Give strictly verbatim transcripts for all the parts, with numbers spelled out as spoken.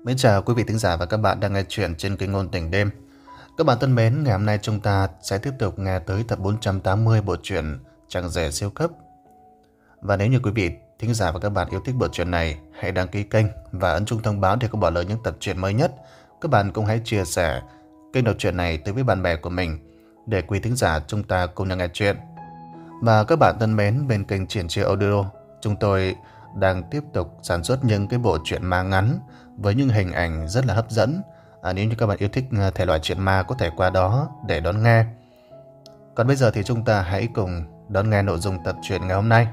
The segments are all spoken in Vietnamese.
Mến chào quý vị thính giả và các bạn đang nghe chuyện trên kênh Ngôn Tình Đêm. Các bạn thân mến, ngày hôm nay chúng ta sẽ tiếp tục nghe tới tập bốn trăm tám mươi bộ truyện Chàng Rể Siêu Cấp. Và nếu như quý vị thính giả và các bạn yêu thích bộ truyện này, hãy đăng ký kênh và ấn chuông thông báo để không bỏ lỡ những tập truyện mới nhất. Các bạn cũng hãy chia sẻ kênh đọc truyện này tới với bạn bè của mình để quý thính giả chúng ta cùng nhau nghe chuyện. Và các bạn thân mến, bên kênh Triển Chiêu Audio, chúng tôi đang tiếp tục sản xuất những cái bộ truyện ma ngắn với những hình ảnh rất là hấp dẫn. À, nếu như các bạn yêu thích thể loại truyện ma có thể qua đó để đón nghe. Còn bây giờ thì chúng ta hãy cùng đón nghe nội dung tập truyện ngày hôm nay.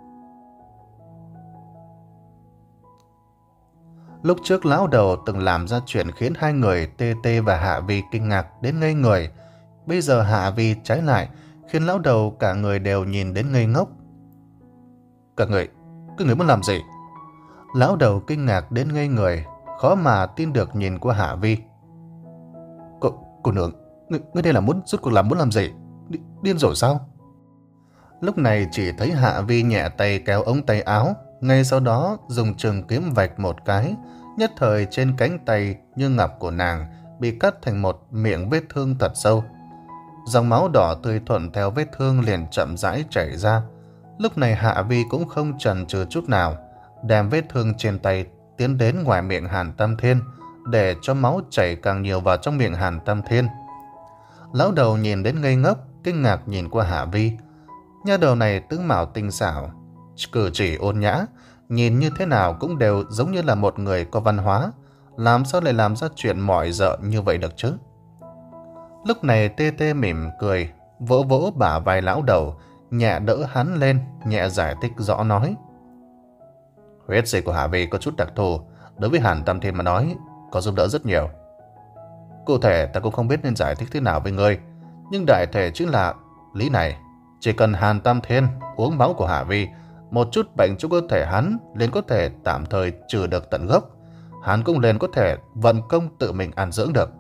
Lúc trước lão đầu từng làm ra chuyện khiến hai người Tê Tê và Hạ Vi kinh ngạc đến ngây người. Bây giờ Hạ Vi trái lại khiến lão đầu cả người đều nhìn đến ngây ngốc. Cả người, các người muốn làm gì? Lão đầu kinh ngạc đến ngây người, khó mà tin được nhìn qua Hạ Vi. Cô, cô nương, ngươi, ngươi đây là muốn rút cuộc làm muốn làm gì? Đi, điên rồi sao? Lúc này chỉ thấy Hạ Vi nhẹ tay kéo ống tay áo, ngay sau đó dùng trường kiếm vạch một cái, nhất thời trên cánh tay như ngọc của nàng bị cắt thành một miệng vết thương thật sâu. Dòng máu đỏ tươi thuận theo vết thương liền chậm rãi chảy ra. Lúc này Hạ Vi cũng không chần chừ chút nào, đem vết thương trên tay tiến đến ngoài miệng Hàn Tam Thiên để cho máu chảy càng nhiều vào trong miệng Hàn Tam Thiên. Lão đầu nhìn đến ngây ngốc, kinh ngạc nhìn qua Hạ Vi. Nha đầu này tướng mạo tinh xảo, cử chỉ ôn nhã, nhìn như thế nào cũng đều giống như là một người có văn hóa, làm sao lại làm ra chuyện mỏi rợ như vậy được chứ? Lúc này Tê Tê mỉm cười, vỗ vỗ bả vai lão đầu, nhẹ đỡ hắn lên, nhẹ giải thích rõ nói. Huyết dịch của Hạ Vi có chút đặc thù, đối với Hàn Tam Thiên mà nói, có giúp đỡ rất nhiều. Cụ thể ta cũng không biết nên giải thích thế nào với ngươi, nhưng đại thể chính là lý này. Chỉ cần Hàn Tam Thiên uống máu của Hạ Vi, một chút bệnh trong cơ thể hắn liền có thể tạm thời trừ được tận gốc. Hắn cũng liền có thể vận công tự mình an dưỡng được.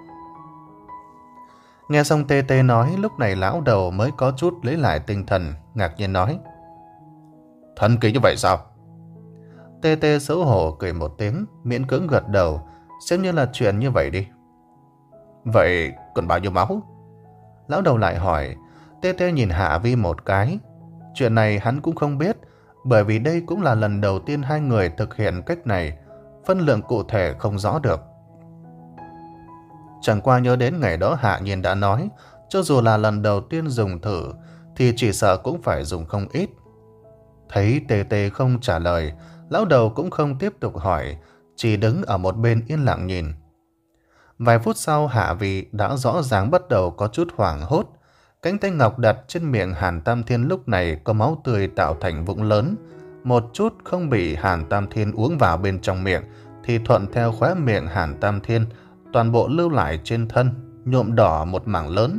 Nghe xong Tê Tê nói, lúc này lão đầu mới có chút lấy lại tinh thần, ngạc nhiên nói. Thần kỳ như vậy sao? Tê Tê xấu hổ cười một tiếng, miễn cưỡng gật đầu, xem như là chuyện như vậy đi. Vậy còn bao nhiêu máu? Lão đầu lại hỏi. Tê Tê nhìn Hạ Vi một cái. Chuyện này hắn cũng không biết, bởi vì đây cũng là lần đầu tiên hai người thực hiện cách này, phân lượng cụ thể không rõ được. Chẳng qua nhớ đến ngày đó Hạ Nhiên đã nói, cho dù là lần đầu tiên dùng thử, thì chỉ sợ cũng phải dùng không ít. Thấy Tê Tê không trả lời, lão đầu cũng không tiếp tục hỏi, chỉ đứng ở một bên yên lặng nhìn. Vài phút sau Hạ Vi đã rõ ràng bắt đầu có chút hoảng hốt. Cánh tay ngọc đặt trên miệng Hàn Tam Thiên lúc này có máu tươi tạo thành vũng lớn. Một chút không bị Hàn Tam Thiên uống vào bên trong miệng, thì thuận theo khóe miệng Hàn Tam Thiên, toàn bộ lưu lại trên thân, nhuộm đỏ một mảng lớn.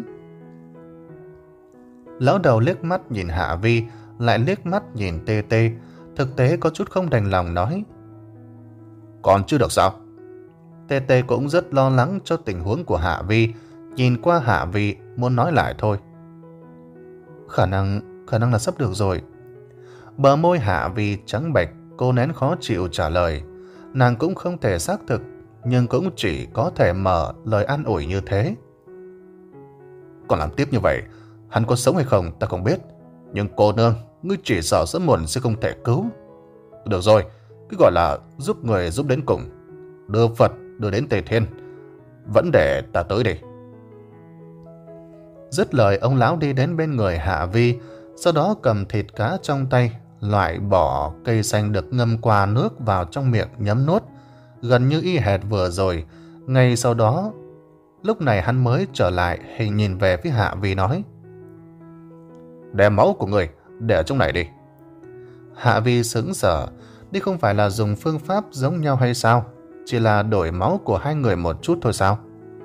Lão đầu liếc mắt nhìn Hạ Vi, lại liếc mắt nhìn Tê Tê, thực tế có chút không đành lòng nói. Còn chưa được sao? Tê Tê cũng rất lo lắng cho tình huống của Hạ Vi, nhìn qua Hạ Vi muốn nói lại thôi. Khả năng, khả năng là sắp được rồi. Bờ môi Hạ Vi trắng bệch, cô nén khó chịu trả lời. Nàng cũng không thể xác thực, nhưng cũng chỉ có thể mở lời an ủi như thế. Còn làm tiếp như vậy, hắn có sống hay không ta không biết, nhưng cô nương, ngươi chỉ sợ sớm muộn sẽ không thể cứu. Được rồi, cứ gọi là giúp người giúp đến cùng, đưa Phật đưa đến Tề Thiên, vẫn để ta tới đi. Dứt lời, ông lão đi đến bên người Hạ Vi, sau đó cầm thịt cá trong tay, loại bỏ cây xanh được ngâm qua nước vào trong miệng nhấm nuốt, gần như y hệt vừa rồi. Ngay sau đó, lúc này hắn mới trở lại, hình nhìn về phía Hạ Vi nói. Đem máu của người để ở trong này đi. Hạ Vi sững sờ, đây không phải là dùng phương pháp giống nhau hay sao? Chỉ là đổi máu của hai người một chút thôi sao?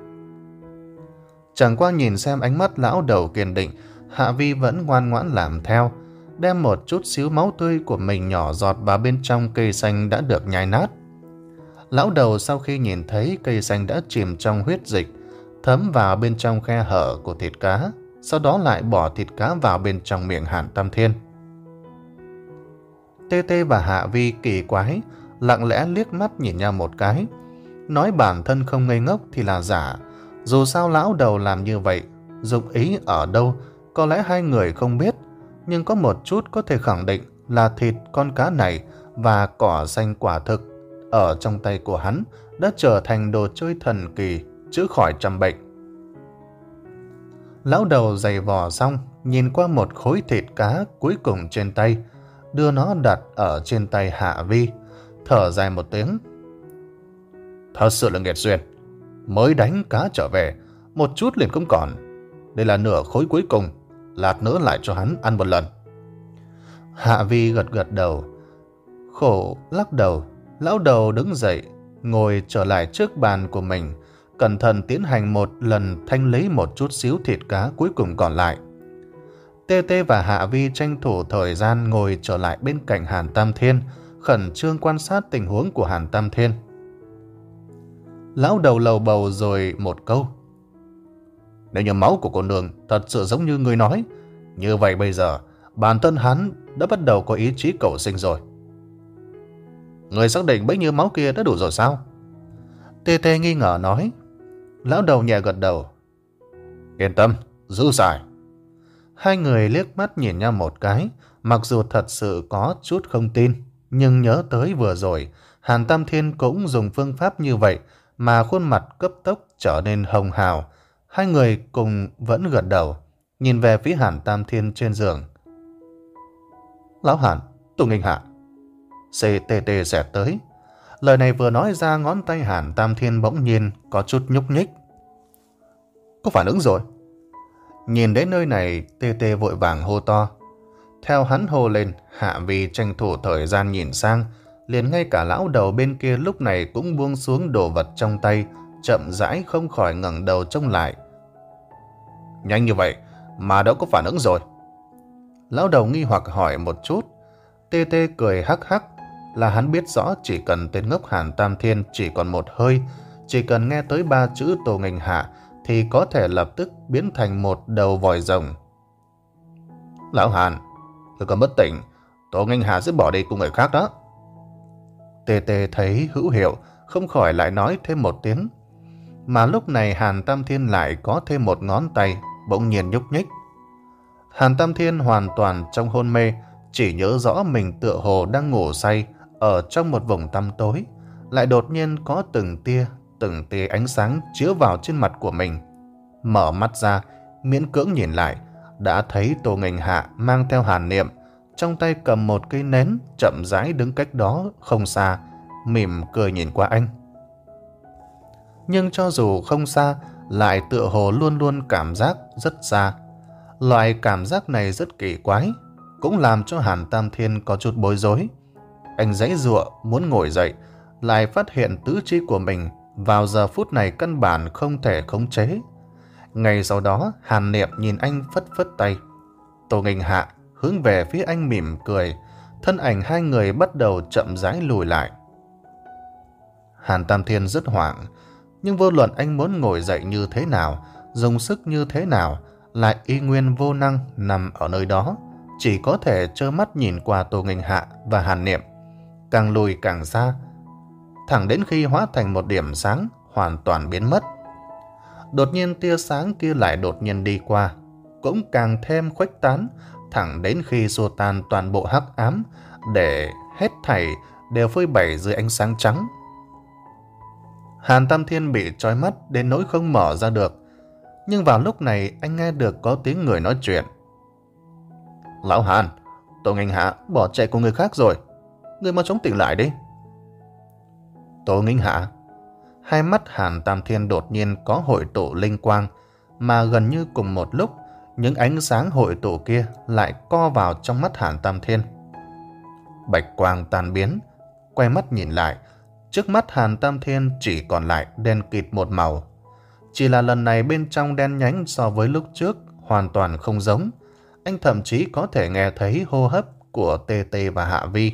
Chẳng qua nhìn xem ánh mắt lão đầu kiên định, Hạ Vi vẫn ngoan ngoãn làm theo, đem một chút xíu máu tươi của mình nhỏ giọt vào bên trong cây xanh đã được nhai nát. Lão đầu sau khi nhìn thấy cây xanh đã chìm trong huyết dịch, thấm vào bên trong khe hở của thịt cá, sau đó lại bỏ thịt cá vào bên trong miệng Hàn Tam Thiên. Tê Tê và Hạ Vi kỳ quái, lặng lẽ liếc mắt nhìn nhau một cái. Nói bản thân không ngây ngốc thì là giả. Dù sao lão đầu làm như vậy, dụng ý ở đâu, có lẽ hai người không biết. Nhưng có một chút có thể khẳng định là thịt con cá này và cỏ xanh quả thực ở trong tay của hắn đã trở thành đồ chơi thần kỳ, chữa khỏi trăm bệnh. Lão đầu giày vò xong, nhìn qua một khối thịt cá cuối cùng trên tay, đưa nó đặt ở trên tay Hạ Vi, thở dài một tiếng. Thật sự là nghiệt duyên, mới đánh cá trở về, một chút liền không còn. Đây là nửa khối cuối cùng, lát nữa lại cho hắn ăn một lần. Hạ Vi gật gật đầu, khổ lắc đầu. Lão đầu đứng dậy, ngồi trở lại trước bàn của mình, cẩn thận tiến hành một lần thanh lý một chút xíu thịt cá cuối cùng còn lại. Tê Tê và Hạ Vi tranh thủ thời gian ngồi trở lại bên cạnh Hàn Tam Thiên, khẩn trương quan sát tình huống của Hàn Tam Thiên. Lão đầu lầu bầu rồi một câu. Nếu như máu của cô nương thật sự giống như người nói, như vậy bây giờ bản thân hắn đã bắt đầu có ý chí cầu sinh rồi. Người xác định bấy nhiêu máu kia đã đủ rồi sao? Tê Tê nghi ngờ nói. Lão đầu nhẹ gật đầu. Yên tâm, giữ xài. Hai người liếc mắt nhìn nhau một cái, mặc dù thật sự có chút không tin, nhưng nhớ tới vừa rồi Hàn Tam Thiên cũng dùng phương pháp như vậy mà khuôn mặt cấp tốc trở nên hồng hào. Hai người cùng vẫn gật đầu, nhìn về phía Hàn Tam Thiên trên giường. Lão Hàn, Tô Nghênh Hạ. xê tê tê xẹt tới. Lời này vừa nói ra, ngón tay Hàn Tam Thiên bỗng nhiên có chút nhúc nhích. Có phản ứng rồi. Nhìn đến nơi này, Tê Tê vội vàng hô to. Theo hắn hô lên, Hạ Vi tranh thủ thời gian nhìn sang, liền ngay cả lão đầu bên kia lúc này cũng buông xuống đồ vật trong tay, chậm rãi không khỏi ngẩng đầu trông lại. Nhanh như vậy mà đã có phản ứng rồi. Lão đầu nghi hoặc hỏi một chút. Tê Tê cười hắc hắc, là hắn biết rõ chỉ cần tên ngốc Hàn Tam Thiên chỉ còn một hơi, chỉ cần nghe tới ba chữ Tô Nghênh Hạ thì có thể lập tức biến thành một đầu vòi rồng. Lão Hàn, tôi còn bất tỉnh, Tô Nghênh Hạ sẽ bỏ đi cùng người khác đó. Tê Tê thấy hữu hiệu, không khỏi lại nói thêm một tiếng. Mà lúc này Hàn Tam Thiên lại có thêm một ngón tay bỗng nhiên nhúc nhích. Hàn Tam Thiên hoàn toàn trong hôn mê, chỉ nhớ rõ mình tựa hồ đang ngủ say ở trong một vùng tăm tối, lại đột nhiên có từng tia từng tia ánh sáng chiếu vào trên mặt của mình. Mở mắt ra, miễn cưỡng nhìn lại, đã thấy Tô Nghênh Hạ mang theo Hàn Niệm, trong tay cầm một cây nến, chậm rãi đứng cách đó không xa, mỉm cười nhìn qua anh. Nhưng cho dù không xa, lại tựa hồ luôn luôn cảm giác rất xa. Loại cảm giác này rất kỳ quái, cũng làm cho Hàn Tam Thiên có chút bối rối. Anh giãy giụa muốn ngồi dậy, lại phát hiện tứ chi của mình vào giờ phút này căn bản không thể khống chế. Ngay sau đó, Hàn Niệm nhìn anh phất phất tay. Tô Nghênh Hạ hướng về phía anh mỉm cười, thân ảnh hai người bắt đầu chậm rãi lùi lại. Hàn Tam Thiên rất hoảng, nhưng vô luận anh muốn ngồi dậy như thế nào, dùng sức như thế nào, lại y nguyên vô năng nằm ở nơi đó, chỉ có thể trơ mắt nhìn qua Tô Nghênh Hạ và Hàn Niệm, càng lùi càng xa, thẳng đến khi hóa thành một điểm sáng hoàn toàn biến mất. Đột nhiên tia sáng kia lại đột nhiên đi qua, cũng càng thêm khuếch tán, thẳng đến khi xua tan toàn bộ hắc ám, để hết thảy đều phơi bày dưới ánh sáng trắng. Hàn Tam Thiên bị trói mắt đến nỗi không mở ra được, nhưng vào lúc này anh nghe được có tiếng người nói chuyện. Lão Hàn, Tô Nghênh Hạ bỏ chạy cùng người khác rồi, người mau chóng tỉnh lại đi. Tô Nghênh Hạ. Hai mắt Hàn Tam Thiên đột nhiên có hội tụ linh quang, mà gần như cùng một lúc, những ánh sáng hội tụ kia lại co vào trong mắt Hàn Tam Thiên. Bạch quang tan biến, quay mắt nhìn lại, trước mắt Hàn Tam Thiên chỉ còn lại đen kịt một màu. Chỉ là lần này bên trong đen nhánh so với lúc trước hoàn toàn không giống. Anh thậm chí có thể nghe thấy hô hấp của Tê Tê và Hạ Vi.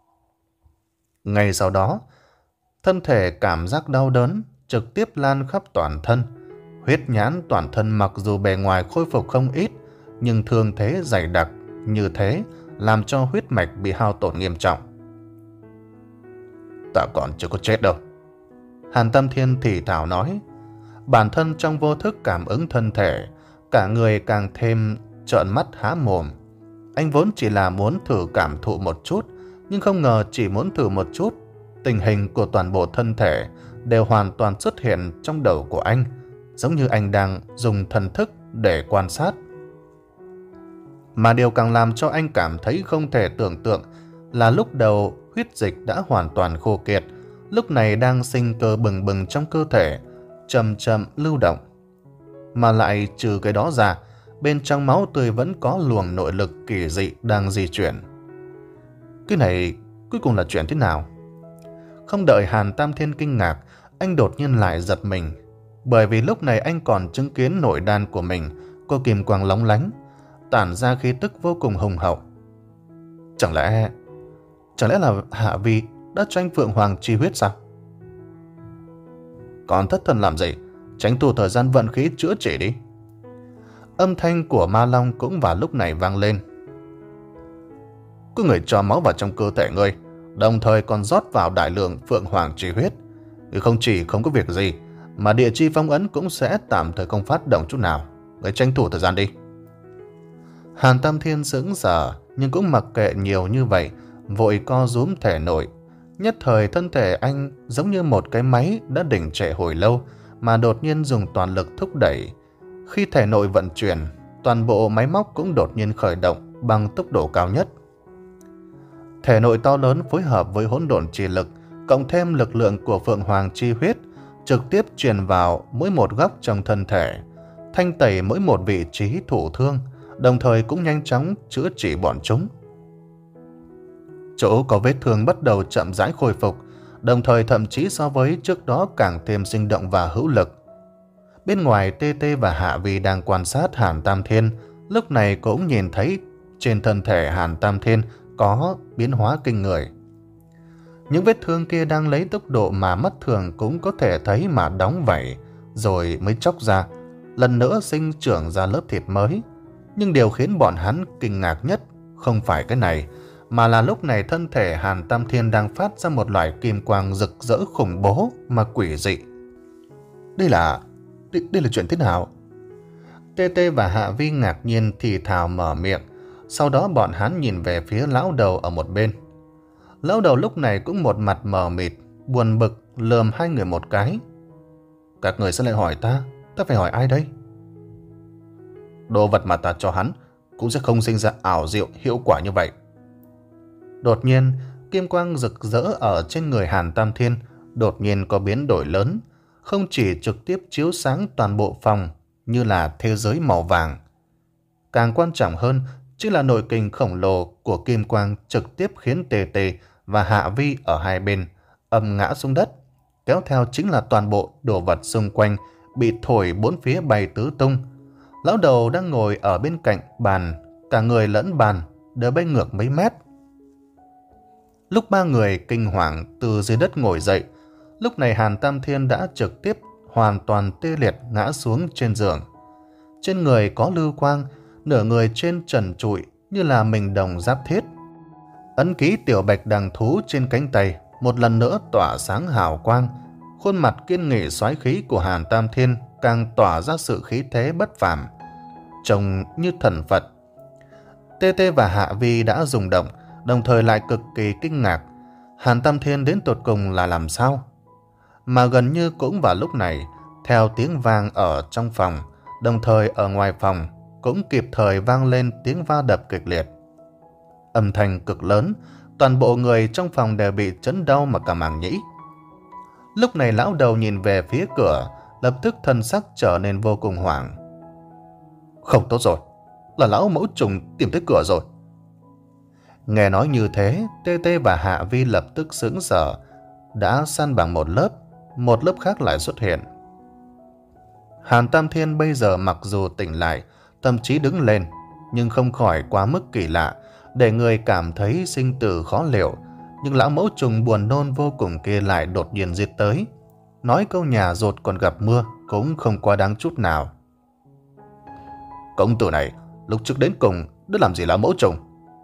Ngay sau đó, thân thể cảm giác đau đớn trực tiếp lan khắp toàn thân. Huyết nhãn toàn thân mặc dù bề ngoài khôi phục không ít, nhưng thương thế dày đặc như thế làm cho huyết mạch bị hao tổn nghiêm trọng. Ta còn chưa có chết đâu. Hàn Tam Thiên thì thào nói. Bản thân trong vô thức cảm ứng thân thể, cả người càng thêm trợn mắt há mồm. Anh vốn chỉ là muốn thử cảm thụ một chút, nhưng không ngờ chỉ muốn thử một chút, tình hình của toàn bộ thân thể đều hoàn toàn xuất hiện trong đầu của anh, giống như anh đang dùng thần thức để quan sát. Mà điều càng làm cho anh cảm thấy không thể tưởng tượng là lúc đầu huyết dịch đã hoàn toàn khô kiệt, lúc này đang sinh cơ bừng bừng trong cơ thể, chậm chậm lưu động. Mà lại trừ cái đó ra, bên trong máu tươi vẫn có luồng nội lực kỳ dị đang di chuyển. Cái này cuối cùng là chuyện thế nào? Không đợi Hàn Tam Thiên kinh ngạc, anh đột nhiên lại giật mình, bởi vì lúc này anh còn chứng kiến nội đan của mình có kim quang lóng lánh, tản ra khí tức vô cùng hùng hậu. Chẳng lẽ... Chẳng lẽ là Hạ Vi đã cho anh Phượng Hoàng chi huyết sao? Còn thất thần làm gì? Tranh thủ thời gian vận khí chữa trị đi. Âm thanh của Ma Long cũng vào lúc này vang lên. Có người cho máu vào trong cơ thể ngươi, đồng thời còn rót vào đại lượng Phượng Hoàng chi huyết. Ngươi không chỉ không có việc gì, mà địa chi phong ấn cũng sẽ tạm thời không phát động chút nào. Ngươi tranh thủ thời gian đi. Hàn Tam Thiên sững sờ, nhưng cũng mặc kệ nhiều như vậy, vội co rúm thể nội. Nhất thời thân thể anh giống như một cái máy đã đình trệ hồi lâu, mà đột nhiên dùng toàn lực thúc đẩy. Khi thể nội vận chuyển, toàn bộ máy móc cũng đột nhiên khởi động bằng tốc độ cao nhất. Thể nội to lớn phối hợp với hỗn độn chi lực, cộng thêm lực lượng của Phượng Hoàng chi huyết, trực tiếp truyền vào mỗi một góc trong thân thể, thanh tẩy mỗi một vị trí thụ thương, đồng thời cũng nhanh chóng chữa trị bọn chúng. Chỗ có vết thương bắt đầu chậm rãi khôi phục, đồng thời thậm chí so với trước đó càng thêm sinh động và hữu lực. Bên ngoài, Tê Tê và Hạ Vi đang quan sát Hàn Tam Thiên, lúc này cũng nhìn thấy trên thân thể Hàn Tam Thiên có biến hóa kinh người. Những vết thương kia đang lấy tốc độ mà mắt thường cũng có thể thấy mà đóng vảy, rồi mới chóc ra, lần nữa sinh trưởng ra lớp thịt mới. Nhưng điều khiến bọn hắn kinh ngạc nhất không phải cái này, mà là lúc này thân thể Hàn Tam Thiên đang phát ra một loại kim quang rực rỡ khủng bố mà quỷ dị. Đây là... đây, đây là chuyện thế nào? Tê Tê và Hạ Vi ngạc nhiên thì thào mở miệng, sau đó bọn hắn nhìn về phía lão đầu ở một bên. Lão đầu lúc này cũng một mặt mờ mịt, buồn bực lườm hai người một cái. Các người sẽ lại hỏi ta, ta phải hỏi ai đây? Đồ vật mà ta cho hắn cũng sẽ không sinh ra ảo diệu hiệu quả như vậy. Đột nhiên, kim quang rực rỡ ở trên người Hàn Tam Thiên đột nhiên có biến đổi lớn, không chỉ trực tiếp chiếu sáng toàn bộ phòng như là thế giới màu vàng. Càng quan trọng hơn chính là nội kình khổng lồ của kim quang trực tiếp khiến Tê Tê và Hạ Vi ở hai bên ầm ngã xuống đất, kéo theo chính là toàn bộ đồ vật xung quanh bị thổi bốn phía bay tứ tung. Lão đầu đang ngồi ở bên cạnh bàn, cả người lẫn bàn đều bay ngược mấy mét. Lúc ba người kinh hoàng từ dưới đất ngồi dậy, lúc này Hàn Tam Thiên đã trực tiếp hoàn toàn tê liệt ngã xuống trên giường. Trên người có lưu quang, nửa người trên trần trụi như là mình đồng giáp thiết. Ấn ký tiểu bạch đằng thú trên cánh tay một lần nữa tỏa sáng hào quang. Khuôn mặt kiên nghị soái khí của Hàn Tam Thiên càng tỏa ra sự khí thế bất phàm, trông như thần Phật. Tê Tê và Hạ Vi đã rung động, đồng thời lại cực kỳ kinh ngạc. Hàn Tam Thiên đến tột cùng là làm sao? Mà gần như cũng vào lúc này, theo tiếng vang ở trong phòng, đồng thời ở ngoài phòng cũng kịp thời vang lên tiếng va đập kịch liệt. Âm thanh cực lớn, toàn bộ người trong phòng đều bị chấn đau mà cả màng nhĩ. Lúc này lão đầu nhìn về phía cửa, lập tức thân sắc trở nên vô cùng hoảng. Không tốt rồi, là lão mẫu trùng tìm tới cửa rồi. Nghe nói như thế, Tê Tê và Hạ Vi lập tức sững sờ, đã săn bằng một lớp, một lớp khác lại xuất hiện. Hàn Tam Thiên bây giờ mặc dù tỉnh lại, thậm chí đứng lên, nhưng không khỏi quá mức kỳ lạ, để người cảm thấy sinh tử khó liệu. Nhưng lão mẫu trùng buồn nôn vô cùng kia lại đột nhiên giết tới, nói câu nhà rột còn gặp mưa cũng không quá đáng chút nào. Công tử này lúc trước đến cùng đã làm gì lão mẫu trùng?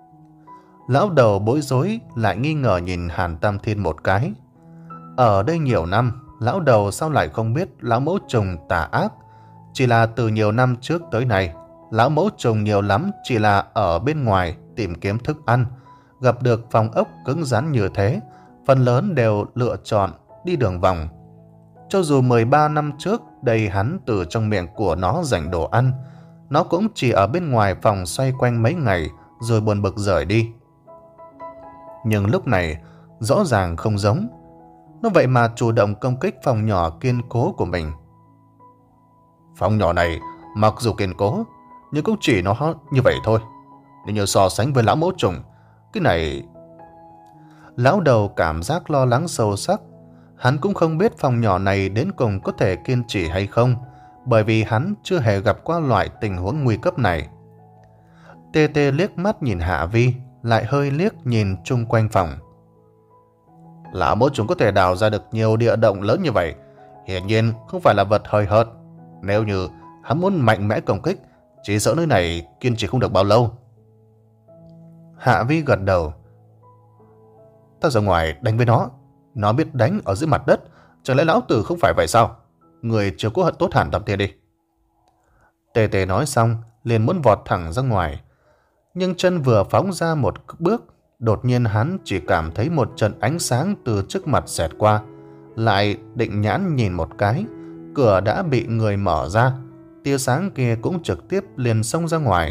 Lão đầu bối rối lại nghi ngờ nhìn Hàn Tam Thiên một cái. Ở đây nhiều năm, lão đầu sao lại không biết lão mẫu trùng tà ác? Chỉ là từ nhiều năm trước tới nay, lão mẫu trùng nhiều lắm chỉ là ở bên ngoài tìm kiếm thức ăn. Gặp được phòng ốc cứng rắn như thế, phần lớn đều lựa chọn đi đường vòng. Cho dù mười ba năm trước đây hắn từ trong miệng của nó giành đồ ăn, nó cũng chỉ ở bên ngoài phòng xoay quanh mấy ngày rồi buồn bực rời đi. Nhưng lúc này rõ ràng không giống. Nó vậy mà chủ động công kích phòng nhỏ kiên cố của mình. Phòng nhỏ này mặc dù kiên cố, nhưng cũng chỉ nó như vậy thôi. Nếu như so sánh với lão mẫu trùng, cái này... Lão đầu cảm giác lo lắng sâu sắc. Hắn cũng không biết phòng nhỏ này đến cùng có thể kiên trì hay không, bởi vì hắn chưa hề gặp qua loại tình huống nguy cấp này. Tê Tê liếc mắt nhìn Hạ Vi, lại hơi liếc nhìn chung quanh phòng. Lão mẫu trùng có thể đào ra được nhiều địa động lớn như vậy, hiển nhiên không phải là vật hời hợt. Nếu như hắn muốn mạnh mẽ công kích, chỉ sợ nơi này kiên trì không được bao lâu. Hạ Vi gật đầu. Ta ra ngoài đánh với nó. Nó biết đánh ở dưới mặt đất, chẳng lẽ lão tử không phải vậy sao? Người chưa có hận tốt hẳn Tam Thiên đi. Tê Tê nói xong liền muốn vọt thẳng ra ngoài, nhưng chân vừa phóng ra một bước, đột nhiên hắn chỉ cảm thấy một trận ánh sáng từ trước mặt xẹt qua. Lại định nhãn nhìn một cái, cửa đã bị người mở ra, tia sáng kia cũng trực tiếp liền xông ra ngoài.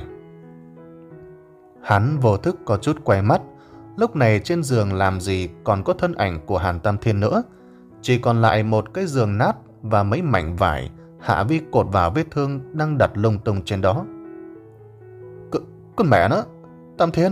Hắn vô thức có chút quay mắt. Lúc này trên giường làm gì còn có thân ảnh của Hàn Tam Thiên nữa, chỉ còn lại một cái giường nát và mấy mảnh vải Hạ Vi cột vào vết thương đang đặt lung tung trên đó. C Con mẹ nó, Tam Thiên!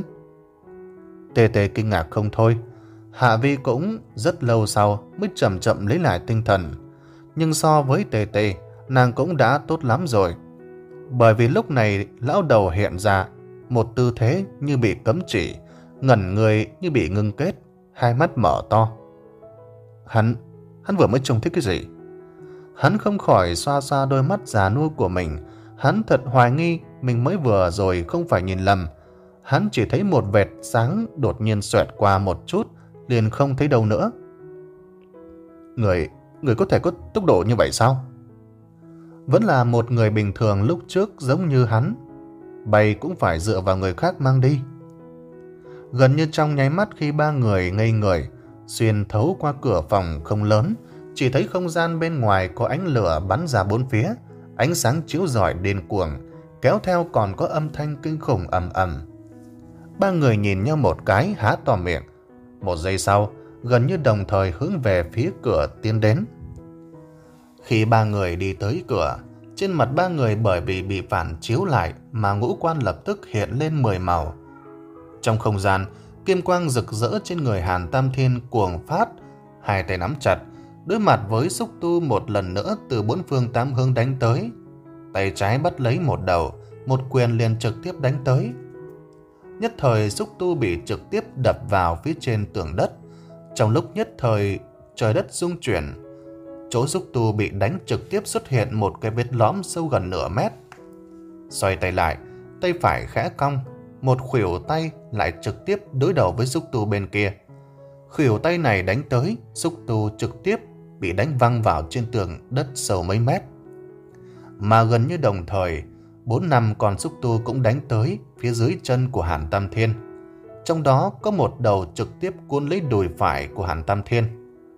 Tê Tê kinh ngạc không thôi. Hạ Vi cũng rất lâu sau mới chậm chậm lấy lại tinh thần. Nhưng so với Tê Tê, nàng cũng đã tốt lắm rồi. Bởi vì lúc này lão đầu hiện ra một tư thế như bị cấm chỉ, ngẩn người như bị ngưng kết, hai mắt mở to. Hắn, hắn vừa mới trông thích cái gì? Hắn không khỏi xoa xoa đôi mắt già nua của mình. Hắn thật hoài nghi mình mới vừa rồi không phải nhìn lầm. Hắn chỉ thấy một vệt sáng đột nhiên xoẹt qua một chút, liền không thấy đâu nữa. Người, người có thể có tốc độ như vậy sao? Vẫn là một người bình thường lúc trước giống như hắn. Bay cũng phải dựa vào người khác mang đi. Gần như trong nháy mắt khi ba người ngây người, xuyên thấu qua cửa phòng không lớn, chỉ thấy không gian bên ngoài có ánh lửa bắn ra bốn phía, ánh sáng chiếu rọi điên cuồng, kéo theo còn có âm thanh kinh khủng ầm ầm. Ba người nhìn nhau một cái há to miệng. Một giây sau, gần như đồng thời hướng về phía cửa tiến đến. Khi ba người đi tới cửa, trên mặt ba người bởi vì bị phản chiếu lại mà ngũ quan lập tức hiện lên mười màu. Trong không gian, kim quang rực rỡ trên người Hàn Tam Thiên cuồng phát, hai tay nắm chặt, đối mặt với xúc tu một lần nữa từ bốn phương tám hướng đánh tới. Tay trái bắt lấy một đầu, một quyền liền trực tiếp đánh tới. Nhất thời xúc tu bị trực tiếp đập vào phía trên tường đất. Trong lúc nhất thời trời đất rung chuyển, chỗ xúc tu bị đánh trực tiếp xuất hiện một cái vết lõm sâu gần nửa mét. Xoay tay lại, tay phải khẽ cong, một khuỷu tay lại trực tiếp đối đầu với xúc tu bên kia. Khuỷu tay này đánh tới, xúc tu trực tiếp bị đánh văng vào trên tường đất sâu mấy mét. Mà gần như đồng thời, bốn năm con xúc tu cũng đánh tới phía dưới chân của Hàn Tam Thiên. Trong đó có một đầu trực tiếp cuốn lấy đùi phải của Hàn Tam Thiên.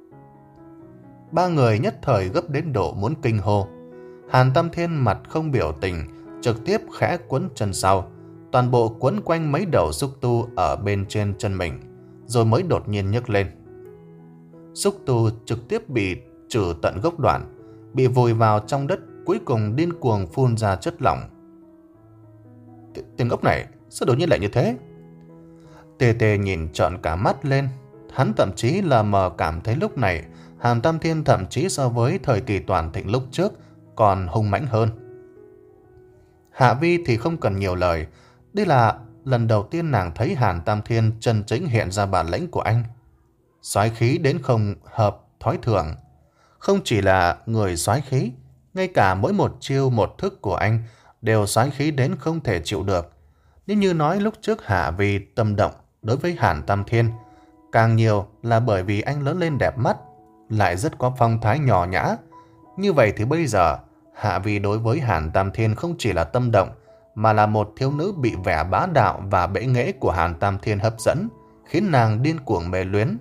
Ba người nhất thời gấp đến độ muốn kinh hô. Hàn Tam Thiên mặt không biểu tình, trực tiếp khẽ quấn chân sau, toàn bộ quấn quanh mấy đầu xúc tu ở bên trên chân mình, rồi mới đột nhiên nhấc lên. Xúc tu trực tiếp bị trừ tận gốc đoạn, bị vùi vào trong đất, cuối cùng điên cuồng phun ra chất lỏng. Tên ngốc này sao đột nhiên lại như thế? Tê Tê nhìn trợn cả mắt lên. Hắn thậm chí là mờ cảm thấy lúc này Hàn Tam Thiên thậm chí so với thời kỳ toàn thịnh lúc trước còn hung mãnh hơn. Hạ Vi thì không cần nhiều lời. Đây là lần đầu tiên nàng thấy Hàn Tam Thiên chân chính hiện ra bản lĩnh của anh. Soái khí đến không hợp thói thường. Không chỉ là người soái khí, ngay cả mỗi một chiêu một thức của anh đều soái khí đến không thể chịu được. Nếu như nói lúc trước Hạ Vi tâm động đối với Hàn Tam Thiên, càng nhiều là bởi vì anh lớn lên đẹp mắt, lại rất có phong thái nhỏ nhã. Như vậy thì bây giờ, Hạ Vi đối với Hàn Tam Thiên không chỉ là tâm động, mà là một thiếu nữ bị vẻ bá đạo và bệ nghễ của Hàn Tam Thiên hấp dẫn, khiến nàng điên cuồng mê luyến.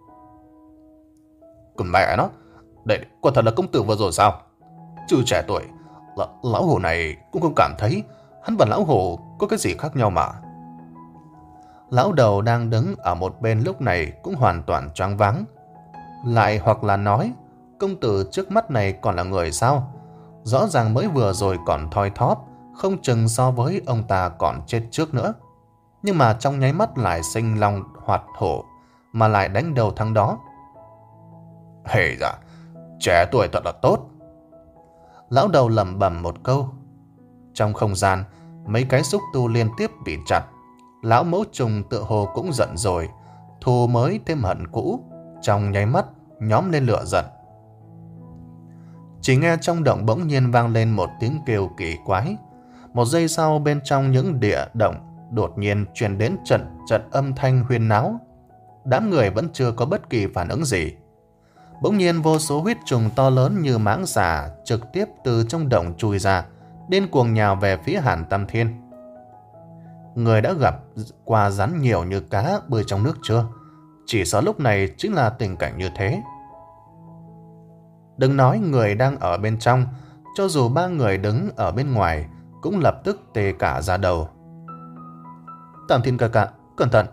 Còn mẹ nó, đây quả thật là công tử vừa rồi sao? Chứ trẻ tuổi, L- lão hổ này cũng không cảm thấy hắn và lão hổ có cái gì khác nhau mà. Lão đầu đang đứng ở một bên lúc này cũng hoàn toàn choáng váng. Lại hoặc là nói, công tử trước mắt này còn là người sao? Rõ ràng mới vừa rồi còn thoi thóp, không chừng so với ông ta còn chết trước nữa. Nhưng mà trong nháy mắt lại sinh long hoạt hổ, mà lại đánh đầu thắng đó. Hề dạ, trẻ tuổi thật là tốt. Lão đầu lẩm bẩm một câu. Trong không gian, mấy cái xúc tu liên tiếp bị chặt. Lão mẫu trùng tựa hồ cũng giận rồi, thù mới thêm hận cũ, trong nháy mắt nhóm lên lửa giận. Chỉ nghe trong động bỗng nhiên vang lên một tiếng kêu kỳ quái. Một giây sau, bên trong những địa động đột nhiên truyền đến trận trận âm thanh huyên náo. Đám người vẫn chưa có bất kỳ phản ứng gì. Bỗng nhiên vô số huyết trùng to lớn như mãng xà trực tiếp từ trong động chui ra, điên cuồng nhào về phía Hàn Tam Thiên. Người đã gặp qua rắn nhiều như cá bơi trong nước chưa? Chỉ sợ lúc này chính là tình cảnh như thế. Đừng nói người đang ở bên trong, cho dù ba người đứng ở bên ngoài cũng lập tức tê cả da đầu. Tam Thiên ca ca, cẩn thận!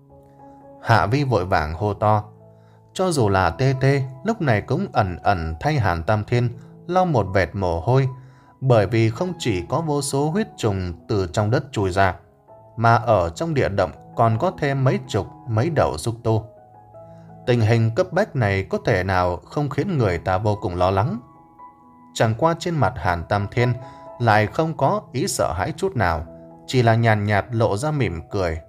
Hạ Vi vội vàng hô to. Cho dù là tê tê, lúc này cũng ẩn ẩn thay Hàn Tam Thiên lau một vệt mồ hôi, bởi vì không chỉ có vô số huyết trùng từ trong đất chui ra, mà ở trong địa động còn có thêm mấy chục mấy đầu xúc tu. Tình hình cấp bách này có thể nào không khiến người ta vô cùng lo lắng. Chẳng qua trên mặt Hàn Tam Thiên lại không có ý sợ hãi chút nào, chỉ là nhàn nhạt lộ ra mỉm cười.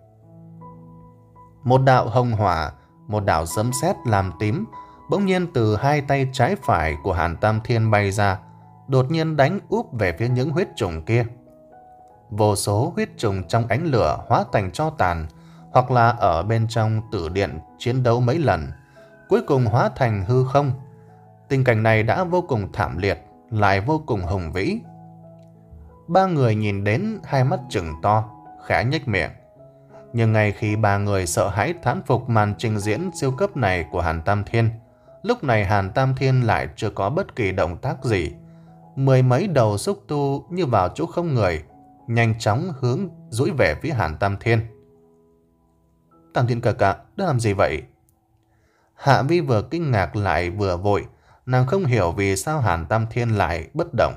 Một đạo hồng hỏa, một đạo sấm sét làm tím bỗng nhiên từ hai tay trái phải của Hàn Tam Thiên bay ra, đột nhiên đánh úp về phía những huyết trùng kia. Vô số huyết trùng trong ánh lửa hóa thành tro tàn, hoặc là ở bên trong tử điện chiến đấu mấy lần, cuối cùng hóa thành hư không. Tình cảnh này đã vô cùng thảm liệt, lại vô cùng hùng vĩ. Ba người nhìn đến hai mắt trừng to, khẽ nhếch miệng. Nhưng ngay khi ba người sợ hãi thán phục màn trình diễn siêu cấp này của Hàn Tam Thiên, lúc này Hàn Tam Thiên lại chưa có bất kỳ động tác gì. Mười mấy đầu xúc tu như vào chỗ không người, nhanh chóng hướng dũi về phía Hàn Tam Thiên. Tam Thiên ca ca, đã làm gì vậy? Hạ Vi vừa kinh ngạc lại vừa vội, nàng không hiểu vì sao Hàn Tam Thiên lại bất động.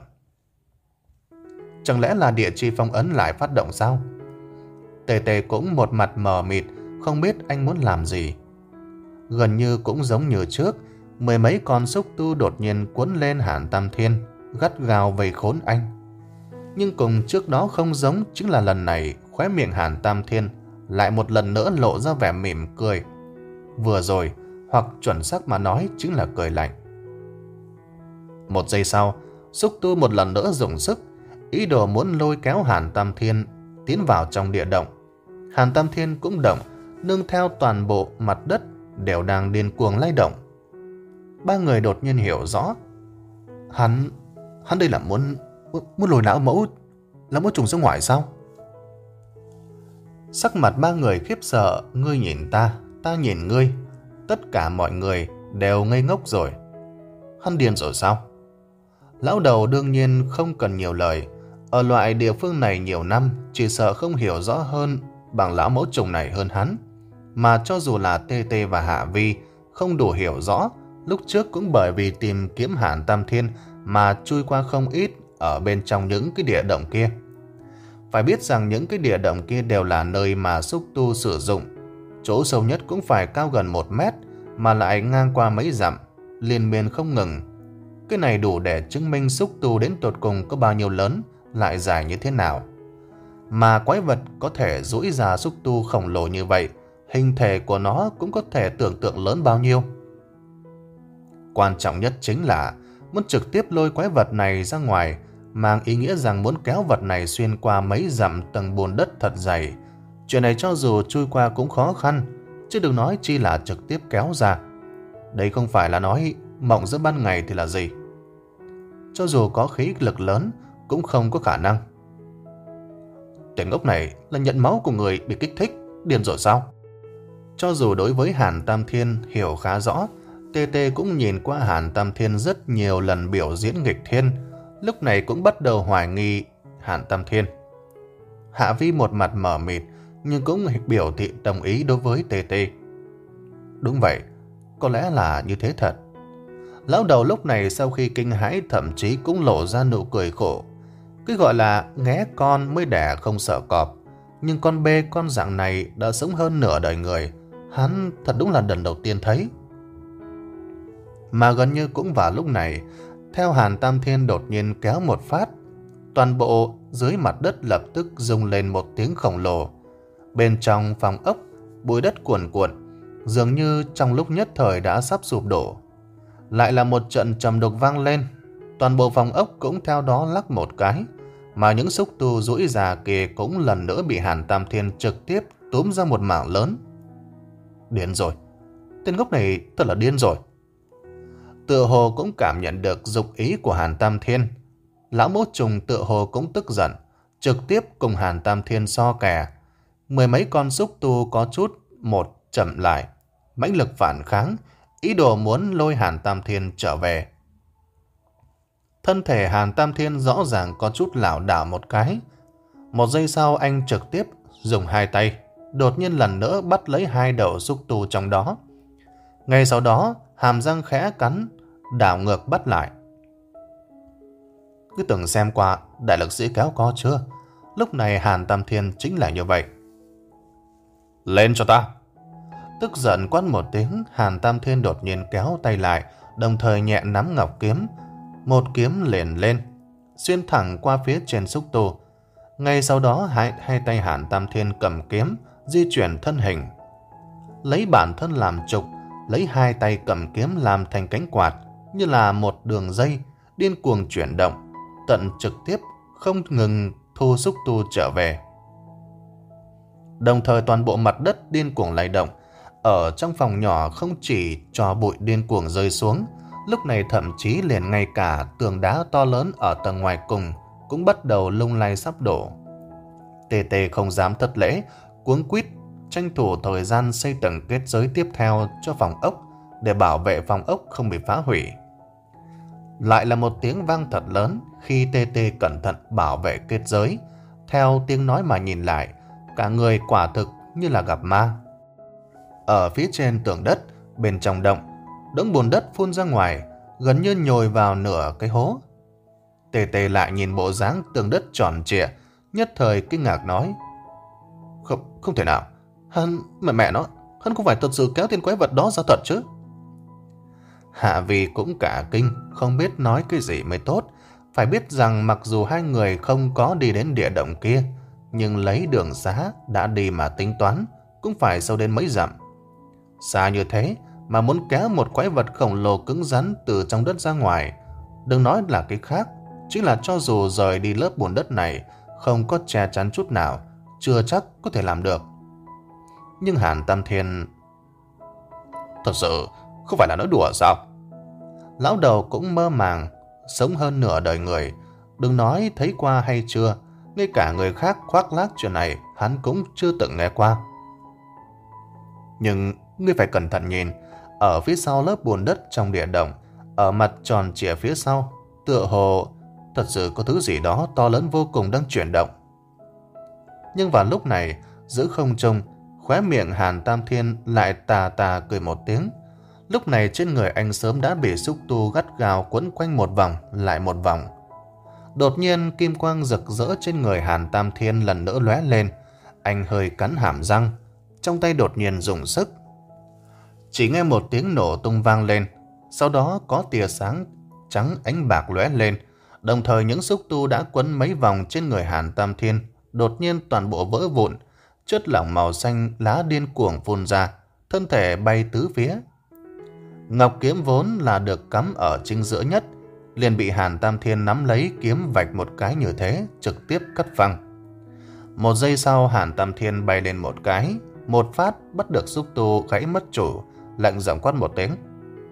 Chẳng lẽ là địa chi phong ấn lại phát động sao? Tề Tề cũng một mặt mờ mịt, không biết anh muốn làm gì. Gần như cũng giống như trước, mười mấy con xúc tu đột nhiên cuốn lên Hàn Tam Thiên, gắt gao vây khốn anh. Nhưng cùng trước đó không giống chính là lần này khóe miệng Hàn Tam Thiên lại một lần nữa lộ ra vẻ mỉm cười. Vừa rồi, hoặc chuẩn xác mà nói chính là cười lạnh. Một giây sau, xúc tu một lần nữa dùng sức, ý đồ muốn lôi kéo Hàn Tam Thiên tiến vào trong địa động. Hàn Tam Thiên cũng động, nương theo toàn bộ mặt đất đều đang điên cuồng lay động. Ba người đột nhiên hiểu rõ. Hắn, hắn đây là muốn, muốn lôi lão mẫu, lão mẫu trùng ra ngoài sao? Sắc mặt ba người khiếp sợ, ngươi nhìn ta, ta nhìn ngươi. Tất cả mọi người đều ngây ngốc rồi. Hắn điên rồi sao? Lão đầu đương nhiên không cần nhiều lời. Ở loại địa phương này nhiều năm, chỉ sợ không hiểu rõ hơn bằng lão mẫu trùng này hơn hắn. Mà cho dù là Tê Tê và Hạ Vi không đủ hiểu rõ, lúc trước cũng bởi vì tìm kiếm Hàn Tam Thiên mà chui qua không ít ở bên trong những cái địa động kia. Phải biết rằng những cái địa động kia đều là nơi mà xúc tu sử dụng. Chỗ sâu nhất cũng phải cao gần một mét, mà lại ngang qua mấy dặm, liên miên không ngừng. Cái này đủ để chứng minh xúc tu đến tột cùng có bao nhiêu lớn, lại dài như thế nào. Mà quái vật có thể duỗi ra xúc tu khổng lồ như vậy, hình thể của nó cũng có thể tưởng tượng lớn bao nhiêu. Quan trọng nhất chính là muốn trực tiếp lôi quái vật này ra ngoài, mang ý nghĩa rằng muốn kéo vật này xuyên qua mấy dặm tầng bùn đất thật dày. Chuyện này cho dù chui qua cũng khó khăn, chứ đừng nói chi là trực tiếp kéo ra. Đây không phải là nói mộng giữa ban ngày thì là gì. Cho dù có khí lực lớn cũng không có khả năng. Tên ngốc này là nhận máu của người bị kích thích, điên rồi sao? Cho dù đối với Hàn Tam Thiên hiểu khá rõ, Tê Tê cũng nhìn qua Hàn Tam Thiên rất nhiều lần biểu diễn nghịch thiên, lúc này cũng bắt đầu hoài nghi Hàn Tam Thiên. Hạ Vi một mặt mờ mịt nhưng cũng biểu thị đồng ý đối với Tê Tê. Đúng vậy, có lẽ là như thế thật. Lão đầu lúc này sau khi kinh hãi thậm chí cũng lộ ra nụ cười khổ. Cái gọi là nghé con mới đẻ không sợ cọp, nhưng con bê con dạng này đã sống hơn nửa đời người, hắn thật đúng là lần đầu tiên thấy. Mà gần như cũng vào lúc này, theo Hàn Tam Thiên đột nhiên kéo một phát, toàn bộ dưới mặt đất lập tức rung lên một tiếng khổng lồ. Bên trong phòng ốc, bụi đất cuồn cuộn, dường như trong lúc nhất thời đã sắp sụp đổ. Lại là một trận trầm đục vang lên, toàn bộ phòng ốc cũng theo đó lắc một cái, mà những xúc tu duỗi già kia cũng lần nữa bị Hàn Tam Thiên trực tiếp túm ra một mảng lớn. Điên rồi, tên ngốc này thật là điên rồi. Tựa hồ cũng cảm nhận được dục ý của Hàn Tam Thiên, lão mỗ trùng tựa hồ cũng tức giận, trực tiếp cùng Hàn Tam Thiên so kè. Mười mấy con xúc tu có chút một chậm lại, mãnh lực phản kháng, ý đồ muốn lôi Hàn Tam Thiên trở về. Thân thể Hàn Tam Thiên rõ ràng có chút lảo đảo một cái. Một giây sau anh trực tiếp dùng hai tay, đột nhiên lần nữa bắt lấy hai đầu xúc tu trong đó. Ngay sau đó, hàm răng khẽ cắn, đảo ngược bắt lại. Cứ từng xem qua đại lực sĩ kéo co chưa? Lúc này Hàn Tam Thiên chính là như vậy. Lên cho ta! Tức giận quát một tiếng, Hàn Tam Thiên đột nhiên kéo tay lại, đồng thời nhẹ nắm ngọc kiếm. Một kiếm liền lên, xuyên thẳng qua phía trên xúc tu. Ngay sau đó hai, hai tay Hàn Tam Thiên cầm kiếm, di chuyển thân hình. Lấy bản thân làm trục, lấy hai tay cầm kiếm làm thành cánh quạt, như là một đường dây, điên cuồng chuyển động, tận trực tiếp, không ngừng thu xúc tu trở về. Đồng thời toàn bộ mặt đất điên cuồng lay động. Ở trong phòng nhỏ không chỉ tro bụi điên cuồng rơi xuống, lúc này thậm chí liền ngay cả tường đá to lớn ở tầng ngoài cùng cũng bắt đầu lung lay sắp đổ. Tê Tê không dám thất lễ, cuống quýt tranh thủ thời gian xây tầng kết giới tiếp theo cho phòng ốc để bảo vệ phòng ốc không bị phá hủy. Lại là một tiếng vang thật lớn khi Tê Tê cẩn thận bảo vệ kết giới. Theo tiếng nói mà nhìn lại, cả người quả thực như là gặp ma. Ở phía trên tường đất, bên trong động, đống bùn đất phun ra ngoài, gần như nhồi vào nửa cái hố. Tê Tê lại nhìn bộ dáng tường đất tròn trịa, nhất thời kinh ngạc nói: Không, không thể nào, hắn, mẹ mẹ nó, hắn không phải thật sự kéo tên quái vật đó ra thật chứ? Hạ Vi cũng cả kinh, không biết nói cái gì mới tốt. Phải biết rằng mặc dù hai người không có đi đến địa động kia, nhưng lấy đường xá đã đi mà tính toán, cũng phải sâu đến mấy dặm. Xa như thế mà muốn kéo một quái vật khổng lồ cứng rắn từ trong đất ra ngoài, đừng nói là cái khác, chính là cho dù rời đi lớp bùn đất này không có che chắn chút nào, chưa chắc có thể làm được. Nhưng Hàn Tam Thiên thật sự không phải là nói đùa sao? Lão đầu cũng mơ màng, sống hơn nửa đời người, đừng nói thấy qua hay chưa, ngay cả người khác khoác lác chuyện này hắn cũng chưa từng nghe qua. Nhưng ngươi phải cẩn thận nhìn, ở phía sau lớp bùn đất trong địa động, ở mặt tròn trịa phía sau, tựa hồ thật sự có thứ gì đó to lớn vô cùng đang chuyển động. Nhưng vào lúc này, giữa không trung, khóe miệng Hàn Tam Thiên lại tà tà cười một tiếng. Lúc này trên người anh sớm đã bị xúc tu gắt gao quấn quanh một vòng lại một vòng. Đột nhiên kim quang rực rỡ trên người Hàn Tam Thiên lần nữa lóe lên. Anh hơi cắn hàm răng, trong tay đột nhiên dùng sức. Chỉ nghe một tiếng nổ tung vang lên, sau đó có tia sáng trắng ánh bạc lóe lên. Đồng thời những xúc tu đã quấn mấy vòng trên người Hàn Tam Thiên đột nhiên toàn bộ vỡ vụn, chất lỏng màu xanh lá điên cuồng phun ra, thân thể bay tứ phía. Ngọc kiếm vốn là được cắm ở chính giữa nhất, liền bị Hàn Tam Thiên nắm lấy kiếm vạch một cái như thế, trực tiếp cắt phăng. Một giây sau Hàn Tam Thiên bay lên một cái, một phát bắt được xúc tu gãy mất chủ, lạnh giọng quát một tiếng: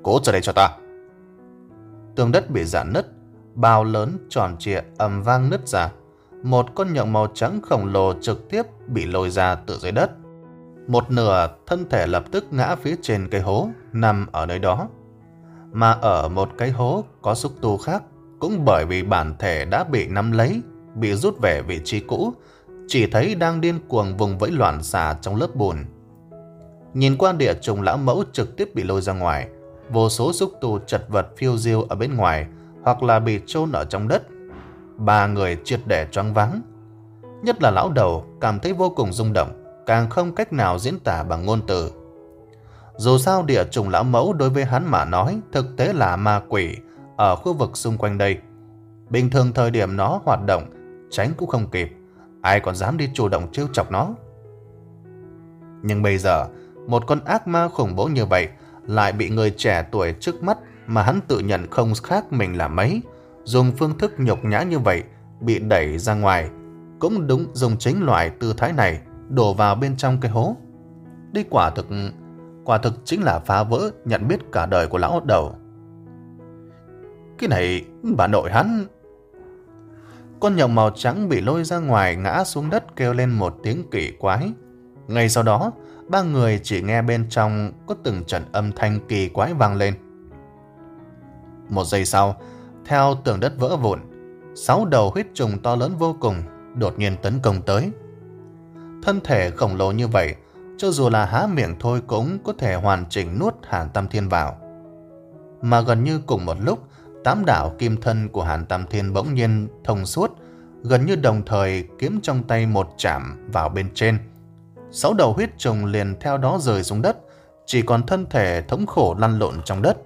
Cố ra đây cho ta. Tường đất bị rạn nứt, bao lớn tròn trịa ầm vang nứt ra. Một con nhộng màu trắng khổng lồ trực tiếp bị lôi ra từ dưới đất. Một nửa thân thể lập tức ngã phía trên cái hố nằm ở nơi đó. Mà ở một cái hố có xúc tu khác, cũng bởi vì bản thể đã bị nắm lấy, bị rút về vị trí cũ, chỉ thấy đang điên cuồng vùng vẫy loạn xạ trong lớp bùn. Nhìn qua địa trùng lão mẫu trực tiếp bị lôi ra ngoài, vô số xúc tu chật vật phiêu diêu ở bên ngoài hoặc là bị chôn ở trong đất. Ba người triệt để choáng váng. Nhất là lão đầu cảm thấy vô cùng rung động, càng không cách nào diễn tả bằng ngôn từ. Dù sao địa trùng lão mẫu đối với hắn mà nói thực tế là ma quỷ ở khu vực xung quanh đây. Bình thường thời điểm nó hoạt động, tránh cũng không kịp, ai còn dám đi chủ động trêu chọc nó. Nhưng bây giờ, một con ác ma khủng bố như vậy lại bị người trẻ tuổi trước mắt mà hắn tự nhận không khác mình là mấy, dùng phương thức nhục nhã như vậy bị đẩy ra ngoài, cũng đúng dùng chính loại tư thái này đổ vào bên trong cái hố. Đây quả thực quả thực chính là phá vỡ nhận biết cả đời của lão đầu. Cái này bà nội hắn. Con nhộng màu trắng bị lôi ra ngoài ngã xuống đất kêu lên một tiếng kỳ quái. Ngay sau đó, ba người chỉ nghe bên trong có từng trận âm thanh kỳ quái vang lên. Một giây sau, theo tường đất vỡ vụn, sáu đầu huyết trùng to lớn vô cùng đột nhiên tấn công tới. Thân thể khổng lồ như vậy, cho dù là há miệng thôi cũng có thể hoàn chỉnh nuốt Hàn Tam Thiên vào. Mà gần như cùng một lúc, tám đạo kim thân của Hàn Tam Thiên bỗng nhiên thông suốt, gần như đồng thời kiếm trong tay một chạm vào bên trên. Sáu đầu huyết trùng liền theo đó rơi xuống đất, chỉ còn thân thể thống khổ lăn lộn trong đất.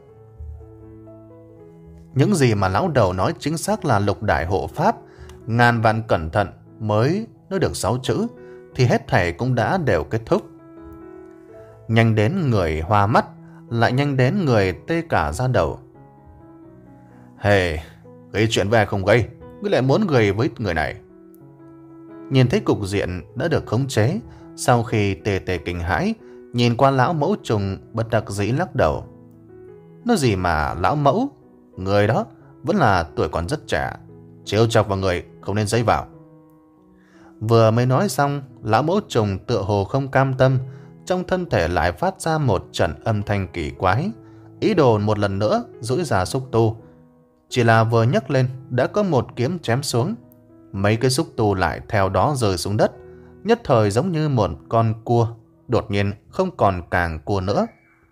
Những gì mà lão đầu nói chính xác là lục đại hộ pháp, ngàn vạn cẩn thận mới nói được sáu chữ, thì hết thảy cũng đã đều kết thúc. Nhanh đến người hoa mắt, lại nhanh đến người tê cả da đầu. Hề, hey, gây chuyện với ai không gây, ngươi lại muốn gây với người này. Nhìn thấy cục diện đã được khống chế, sau khi tê tê kinh hãi, nhìn qua lão mẫu trùng bất đắc dĩ lắc đầu. Nói gì mà lão mẫu, người đó vẫn là tuổi còn rất trẻ, trêu chọc vào người không nên dây vào. Vừa mới nói xong, lão mẫu trùng tựa hồ không cam tâm, trong thân thể lại phát ra một trận âm thanh kỳ quái, ý đồ một lần nữa duỗi ra xúc tu. Chỉ là vừa nhấc lên đã có một kiếm chém xuống, mấy cái xúc tu lại theo đó rơi xuống đất, nhất thời giống như một con cua, đột nhiên không còn càng cua nữa.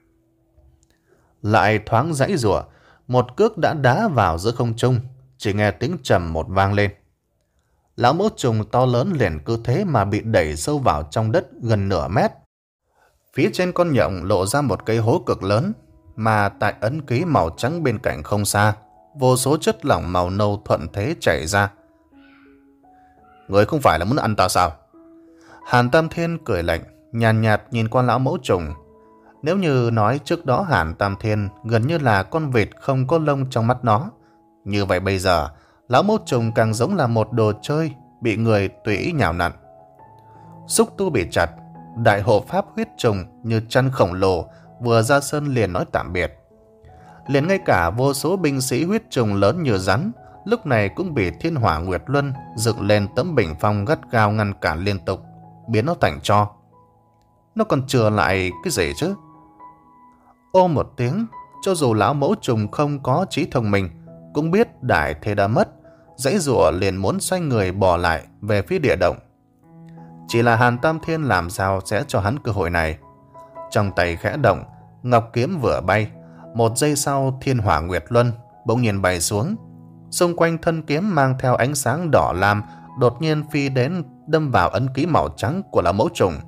Lại thoáng giãy giụa, một cước đã đá vào giữa không trung, chỉ nghe tiếng trầm một vang lên. Lão mẫu trùng to lớn liền cứ thế mà bị đẩy sâu vào trong đất gần nửa mét. Phía trên con nhộng lộ ra một cái hố cực lớn, mà tại ấn ký màu trắng bên cạnh không xa, vô số chất lỏng màu nâu thuận thế chảy ra. Người không phải là muốn ăn ta sao? Hàn Tam Thiên cười lạnh, nhàn nhạt, nhạt nhìn qua lão mẫu trùng. Nếu như nói trước đó Hàn Tam Thiên gần như là con vịt không có lông trong mắt nó, như vậy bây giờ lão mẫu trùng càng giống là một đồ chơi bị người tùy ý nhào nặn. Xúc tu bị chặt, đại hộ pháp huyết trùng như chăn khổng lồ vừa ra sân liền nói tạm biệt. Liền ngay cả vô số binh sĩ huyết trùng lớn như rắn lúc này cũng bị Thiên Hỏa Nguyệt Luân dựng lên tấm bình phong gắt gao ngăn cản liên tục, biến nó thành tro. Nó còn chừa lại cái gì chứ? Ô một tiếng, cho dù lão mẫu trùng không có trí thông minh, cũng biết đại thế đã mất, giãy giụa liền muốn xoay người bỏ lại về phía địa động. Chỉ là Hàn Tam Thiên làm sao sẽ cho hắn cơ hội này? Trong tay khẽ động, ngọc kiếm vừa bay, một giây sau Thiên Hỏa Nguyệt Luân bỗng nhiên bay xuống. Xung quanh thân kiếm mang theo ánh sáng đỏ lam đột nhiên phi đến đâm vào ấn ký màu trắng của lão mẫu trùng.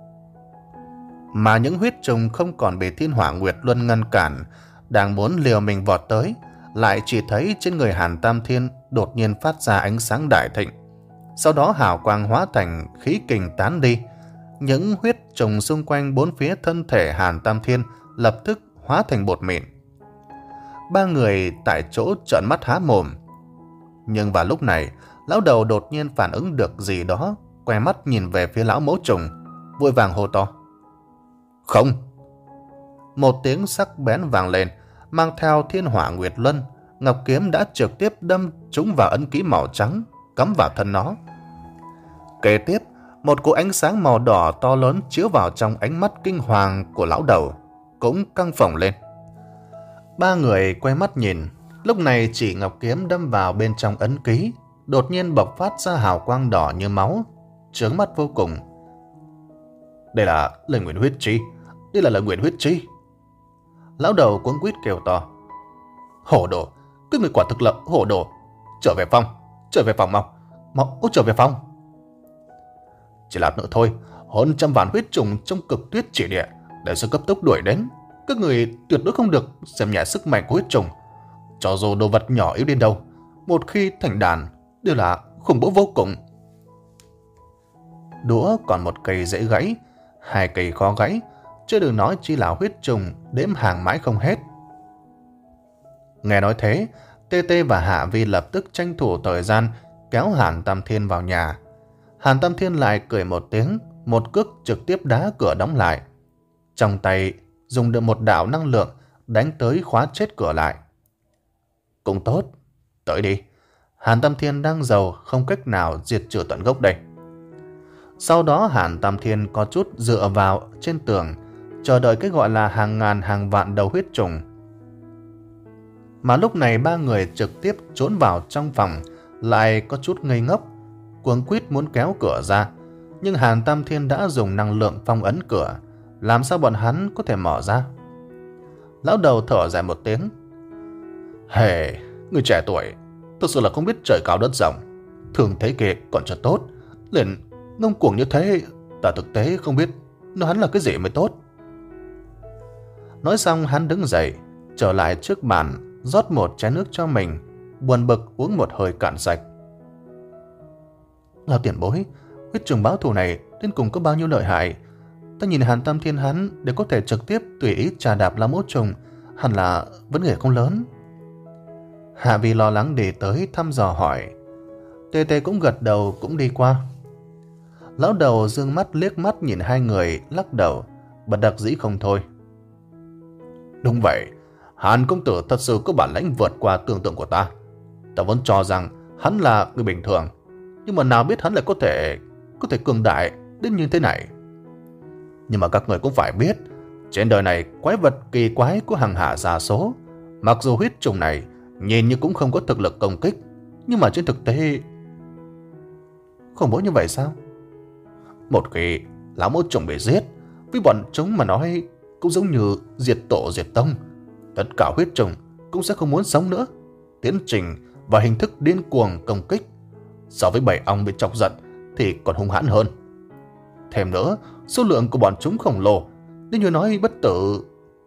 Mà những huyết trùng không còn bị Thiên Hỏa Nguyệt Luân ngăn cản, đang muốn liều mình vọt tới, lại chỉ thấy trên người Hàn Tam Thiên đột nhiên phát ra ánh sáng đại thịnh. Sau đó hào quang hóa thành khí kình tán đi. Những huyết trùng xung quanh bốn phía thân thể Hàn Tam Thiên lập tức hóa thành bột mịn. Ba người tại chỗ trợn mắt há mồm. Nhưng vào lúc này, lão đầu đột nhiên phản ứng được gì đó, quay mắt nhìn về phía lão mẫu trùng, vội vàng hô to. Không! Một tiếng sắc bén vang lên, mang theo Thiên Hỏa Nguyệt Luân, ngọc kiếm đã trực tiếp đâm trúng vào ấn ký màu trắng, cắm vào thân nó. Kế tiếp, một cỗ ánh sáng màu đỏ to lớn chiếu vào trong ánh mắt kinh hoàng của lão đầu, cũng căng phồng lên. Ba người quay mắt nhìn, lúc này chỉ ngọc kiếm đâm vào bên trong ấn ký, đột nhiên bộc phát ra hào quang đỏ như máu, chướng mắt vô cùng. Đây là lời nguyện huyết chi, đây là lời nguyện huyết chi. Lão đầu cuống quýt kêu to. Hổ đồ, cái người quả thực là hổ đồ. Trở về phòng, trở về phòng mau, mau trở về phòng. Chỉ lát nữa thôi, hơn trăm vạn huyết trùng trong cực tuyết chỉ địa để sự cấp tốc đuổi đến. Các người tuyệt đối không được xem nhẹ sức mạnh của huyết trùng. Cho dù đồ vật nhỏ yếu đến đâu, một khi thành đàn đều là khủng bố vô cùng. Đũa còn một cây dễ gãy, hai cây khó gãy, chứ đừng nói chi là huyết trùng đếm hàng mãi không hết. Nghe nói thế, Tê Tê và Hạ Vi lập tức tranh thủ thời gian kéo Hàn Tam Thiên vào nhà. Hàn Tam Thiên lại cười một tiếng, một cước trực tiếp đá cửa đóng lại. Trong tay dùng được một đạo năng lượng đánh tới khóa chết cửa lại. Cũng tốt, tới đi. Hàn Tam Thiên đang giàu, không cách nào diệt trừ tận gốc đây. Sau đó Hàn Tam Thiên có chút dựa vào trên tường, chờ đợi cái gọi là hàng ngàn hàng vạn đầu huyết trùng. Mà lúc này ba người trực tiếp trốn vào trong phòng, lại có chút ngây ngốc, cuống quýt muốn kéo cửa ra, nhưng Hàn Tam Thiên đã dùng năng lượng phong ấn cửa, làm sao bọn hắn có thể mở ra? Lão đầu thở dài một tiếng. Hề, hey, người trẻ tuổi, thật sự là không biết trời cao đất rộng, thường thế kệ còn cho tốt, liền ngông cuồng như thế, ta thực tế không biết nó hắn là cái gì mới tốt. Nói xong hắn đứng dậy, trở lại trước bàn, rót một chén nước cho mình, buồn bực uống một hơi cạn sạch. Lão tiền bối, huyết trùng báo thù này đến cùng có bao nhiêu lợi hại? Ta nhìn Hàn Tam Thiên hắn để có thể trực tiếp tùy ý trà đạp lá mốt trùng, hẳn là vấn đề không lớn. Hạ Vi lo lắng đi tới thăm dò hỏi. Tê Tê cũng gật đầu cũng đi qua. Lão đầu dương mắt liếc mắt nhìn hai người, lắc đầu, bất đắc dĩ không thôi. Đúng vậy, Hàn công tử thật sự có bản lĩnh vượt qua tưởng tượng của ta. Ta vẫn cho rằng hắn là người bình thường, nhưng mà nào biết hắn lại có thể có thể cường đại đến như thế này. Nhưng mà các người cũng phải biết, trên đời này quái vật kỳ quái có hàng hạ gia số. Mặc dù huyết trùng này nhìn như cũng không có thực lực công kích, nhưng mà trên thực tế khủng bố như vậy sao? Một khi lão mốt trùng bị giết, với bọn chúng mà nói cũng giống như diệt tổ diệt tông. Tất cả huyết trùng cũng sẽ không muốn sống nữa. Tiến trình và hình thức điên cuồng công kích so với bầy ong bị chọc giận thì còn hung hãn hơn. Thêm nữa, số lượng của bọn chúng khổng lồ, nếu như nói bất tử.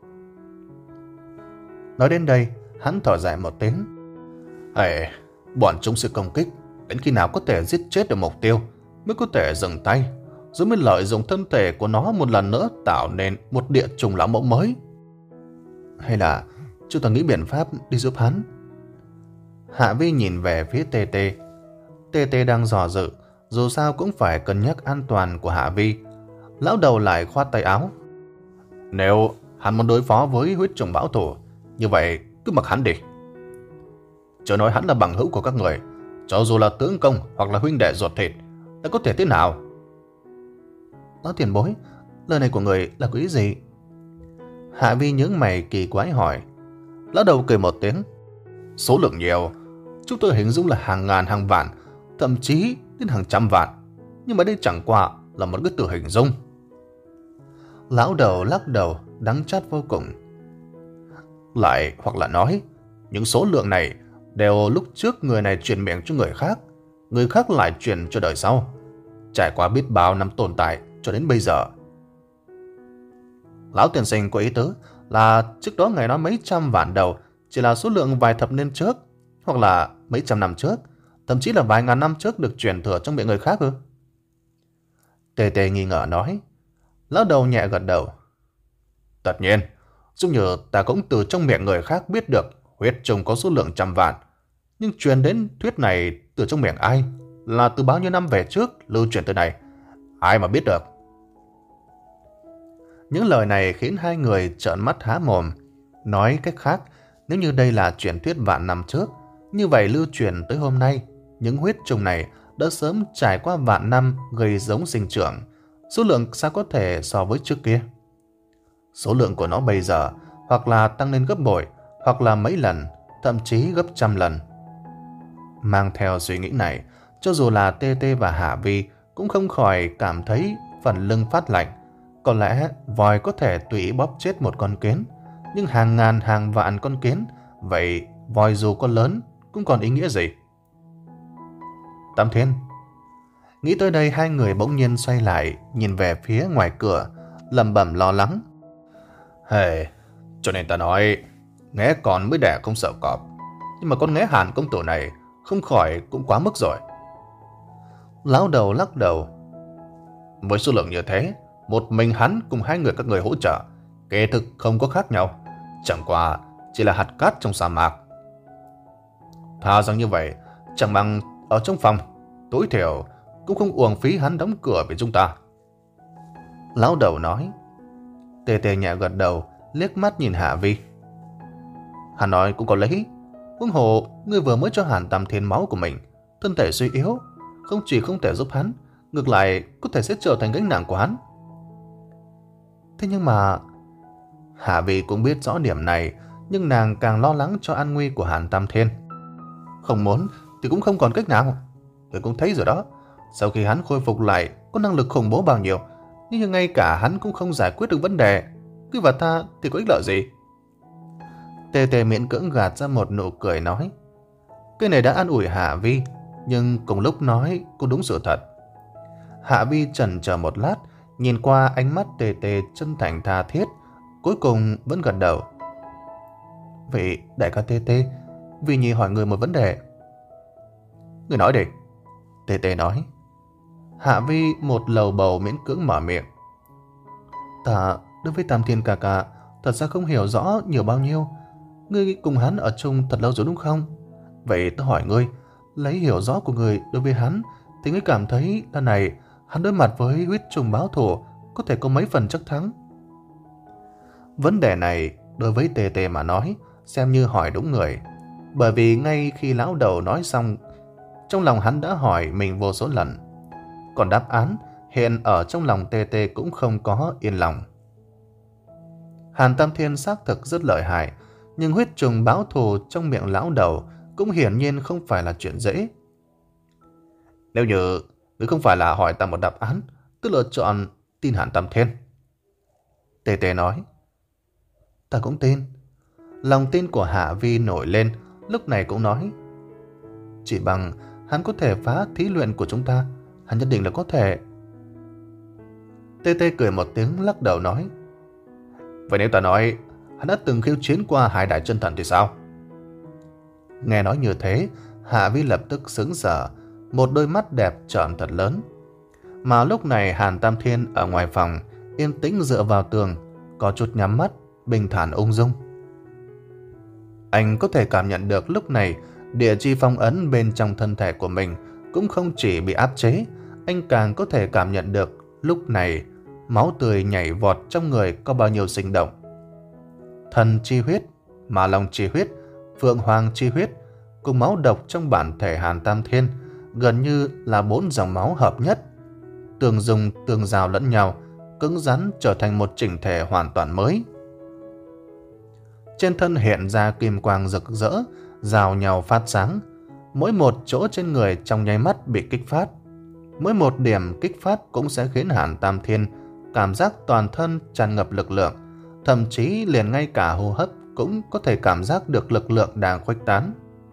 Nói đến đây, hắn thở dài một tiếng. Ê, bọn chúng sẽ công kích đến khi nào có thể giết chết được mục tiêu mới có thể dừng tay, rồi mới lợi dụng thân thể của nó một lần nữa tạo nên một địa trùng lão mẫu mới. Hay là chúng ta nghĩ biện pháp đi giúp hắn? Hạ Vi nhìn về phía Tê Tê. Tê Tê đang dò dự, dù sao cũng phải cân nhắc an toàn của Hạ Vi. Lão đầu lại khoát tay áo. Nếu hắn muốn đối phó với huyết trùng bão thù, như vậy cứ mặc hắn đi. Chớ nói hắn là bằng hữu của các người, cho dù là tướng công hoặc là huynh đệ ruột thịt, đã có thể thế nào? Lão tiền bối, lời này của người là có ý gì? Hạ Vi nhướng mày kỳ quái hỏi. Lão đầu cười một tiếng. Số lượng nhiều, chúng tôi hình dung là hàng ngàn hàng vạn, thậm chí đến hàng trăm vạn, nhưng mà đây chẳng qua là một cái từ hình dung. Lão đầu lắc đầu đắng chát vô cùng. Lại hoặc là nói, những số lượng này đều lúc trước người này truyền miệng cho người khác, người khác lại truyền cho đời sau, trải qua biết bao năm tồn tại cho đến bây giờ. Lão tiên sinh có ý tứ là trước đó ngài nói mấy trăm vạn đầu chỉ là số lượng vài thập niên trước, hoặc là mấy trăm năm trước, thậm chí là vài ngàn năm trước được truyền thừa trong miệng người khác ư? Tê Tê nghi ngờ nói. Lão đầu nhẹ gật đầu. Tất nhiên, giống như ta cũng từ trong miệng người khác biết được huyết trùng có số lượng trăm vạn, nhưng truyền đến thuyết này từ trong miệng ai, là từ bao nhiêu năm về trước lưu truyền tới này, ai mà biết được. Những lời này khiến hai người trợn mắt há mồm. Nói cách khác, nếu như đây là truyền thuyết vạn năm trước, như vậy lưu truyền tới hôm nay, những huyết trùng này đã sớm trải qua vạn năm gây giống sinh trưởng. Số lượng sao có thể so với trước kia? Số lượng của nó bây giờ hoặc là tăng lên gấp bội, hoặc là mấy lần, thậm chí gấp trăm lần. Mang theo suy nghĩ này, cho dù là tê tê và Hạ Vi cũng không khỏi cảm thấy phần lưng phát lạnh. Có lẽ voi có thể tùy ý bóp chết một con kiến, nhưng hàng ngàn hàng vạn con kiến, vậy voi dù có lớn cũng còn ý nghĩa gì? Tam Thiên. Nghĩ tới đây, hai người bỗng nhiên xoay lại, nhìn về phía ngoài cửa, lẩm bẩm lo lắng. Hey, cho nên ta nói, nghé con mới đẻ không sợ cọp, nhưng mà con nghé Hàn công tử này không khỏi cũng quá mức rồi. Lão đầu lắc đầu. Với số lượng như thế, một mình hắn cùng hai người các người hỗ trợ, kể thực không có khác nhau, chẳng qua chỉ là hạt cát trong sa mạc. Thà rằng như vậy, chẳng bằng ở trong phòng, tối thiểu cũng không uổng phí hắn đóng cửa vì chúng ta. Lão đầu nói. Tê tê nhẹ gật đầu, liếc mắt nhìn Hạ Vi. Hắn nói cũng có lý. Huống hồ, ngươi vừa mới cho Hàn Tam Thiên máu của mình, thân thể suy yếu, không chỉ không thể giúp hắn, ngược lại có thể sẽ trở thành gánh nặng của hắn. Thế nhưng mà... Hạ Vi cũng biết rõ điểm này, nhưng nàng càng lo lắng cho an nguy của Hàn Tam Thiên. Không muốn thì cũng không còn cách nào. Tôi cũng thấy rồi đó, sau khi hắn khôi phục lại có năng lực khủng bố bao nhiêu, nhưng ngay cả hắn cũng không giải quyết được vấn đề, cứ vào ta thì có ích lợi gì? Tê tê miễn cưỡng gạt ra một nụ cười nói. Cái này đã an ủi Hạ Vi, nhưng cùng lúc nói cũng đúng sự thật. Hạ Vi chần chờ một lát, nhìn qua ánh mắt tê tê chân thành tha thiết, cuối cùng vẫn gật đầu. Vậy đại ca tê tê, Vi Nhi hỏi người một vấn đề. Người nói đi. Tê tê nói. Hạ Vi một lầu bầu miễn cưỡng mở miệng. Ta đối với Tam Thiên ca ca thật ra không hiểu rõ nhiều bao nhiêu. Ngươi cùng hắn ở chung thật lâu rồi đúng không? Vậy tôi hỏi ngươi, lấy hiểu rõ của người đối với hắn, thì ngươi cảm thấy lần này hắn đối mặt với huyết trùng báo thù có thể có mấy phần chắc thắng? Vấn đề này đối với tê tê mà nói xem như hỏi đúng người, bởi vì ngay khi lão đầu nói xong, trong lòng hắn đã hỏi mình vô số lần. Còn đáp án hiện ở trong lòng tê tê cũng không có yên lòng. Hàn Tam Thiên xác thực rất lợi hại, nhưng huyết trùng báo thù trong miệng lão đầu cũng hiển nhiên không phải là chuyện dễ. Nếu như nếu không phải là hỏi ta một đáp án, tôi lựa chọn tin Hàn Tam Thiên. Tê tê nói. Ta cũng tin. Lòng tin của Hạ Vi nổi lên, lúc này cũng nói. Chỉ bằng hắn có thể phá thí luyện của chúng ta, hắn nhất định là có thể. Tê tê cười một tiếng lắc đầu nói. Vậy nếu ta nói hắn đã từng khiêu chiến qua hai đại chân thần thì sao? Nghe nói như thế, Hạ Vi lập tức sững sờ, một đôi mắt đẹp tròn thật lớn. Mà lúc này Hàn Tam Thiên ở ngoài phòng, yên tĩnh dựa vào tường, có chút nhắm mắt, bình thản ung dung. Anh có thể cảm nhận được lúc này địa chi phong ấn bên trong thân thể của mình cũng không chỉ bị áp chế, anh càng có thể cảm nhận được lúc này máu tươi nhảy vọt trong người có bao nhiêu sinh động. Thần chi huyết, Ma Long chi huyết, Phượng Hoàng chi huyết cùng máu độc trong bản thể Hàn Tam Thiên gần như là bốn dòng máu hợp nhất, tương dung tương giao lẫn nhau, cứng rắn trở thành một chỉnh thể hoàn toàn mới. Trên thân hiện ra kim quang rực rỡ, rào nhau phát sáng, mỗi một chỗ trên người trong nháy mắt bị kích phát. Mỗi một điểm kích phát cũng sẽ khiến Hàn Tam Thiên cảm giác toàn thân tràn ngập lực lượng, thậm chí liền ngay cả hô hấp cũng có thể cảm giác được lực lượng đang khuếch tán.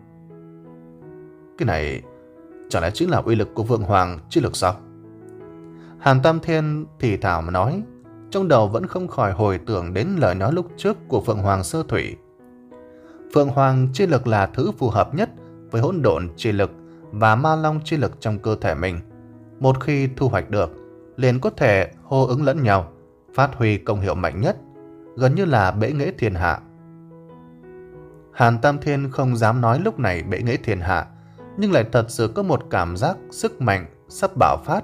Cái này chẳng lẽ chính là uy lực của Phượng Hoàng chi lực sao? Hàn Tam Thiên thì thào mà nói, trong đầu vẫn không khỏi hồi tưởng đến lời nói lúc trước của Phượng Hoàng Sơ Thủy. Phượng Hoàng chi lực là thứ phù hợp nhất với hỗn độn chi lực và Ma Long chi lực trong cơ thể mình. Một khi thu hoạch được, liền có thể hô ứng lẫn nhau, phát huy công hiệu mạnh nhất, gần như là bệ nghệ thiên hạ. Hàn Tam Thiên không dám nói lúc này bệ nghệ thiên hạ, nhưng lại thật sự có một cảm giác sức mạnh sắp bạo phát.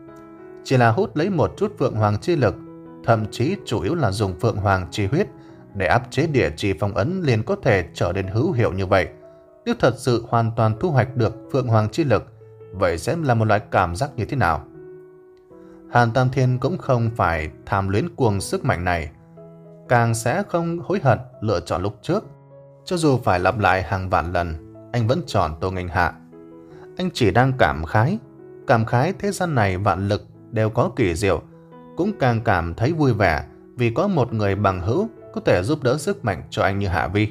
Chỉ là hút lấy một chút Phượng Hoàng chi lực, thậm chí chủ yếu là dùng Phượng Hoàng chi huyết để áp chế địa chỉ phong ấn liền có thể trở nên hữu hiệu như vậy. Nếu thật sự hoàn toàn thu hoạch được Phượng Hoàng chi lực, vậy sẽ là một loại cảm giác như thế nào? Hàn Tam Thiên cũng không phải tham luyến cuồng sức mạnh này, càng sẽ không hối hận lựa chọn lúc trước. Cho dù phải lặp lại hàng vạn lần, anh vẫn chọn Tô Nghênh Hạ. Anh chỉ đang cảm khái, cảm khái thế gian này vạn lực đều có kỳ diệu, cũng càng cảm thấy vui vẻ vì có một người bằng hữu có thể giúp đỡ sức mạnh cho anh như Hạ Vi.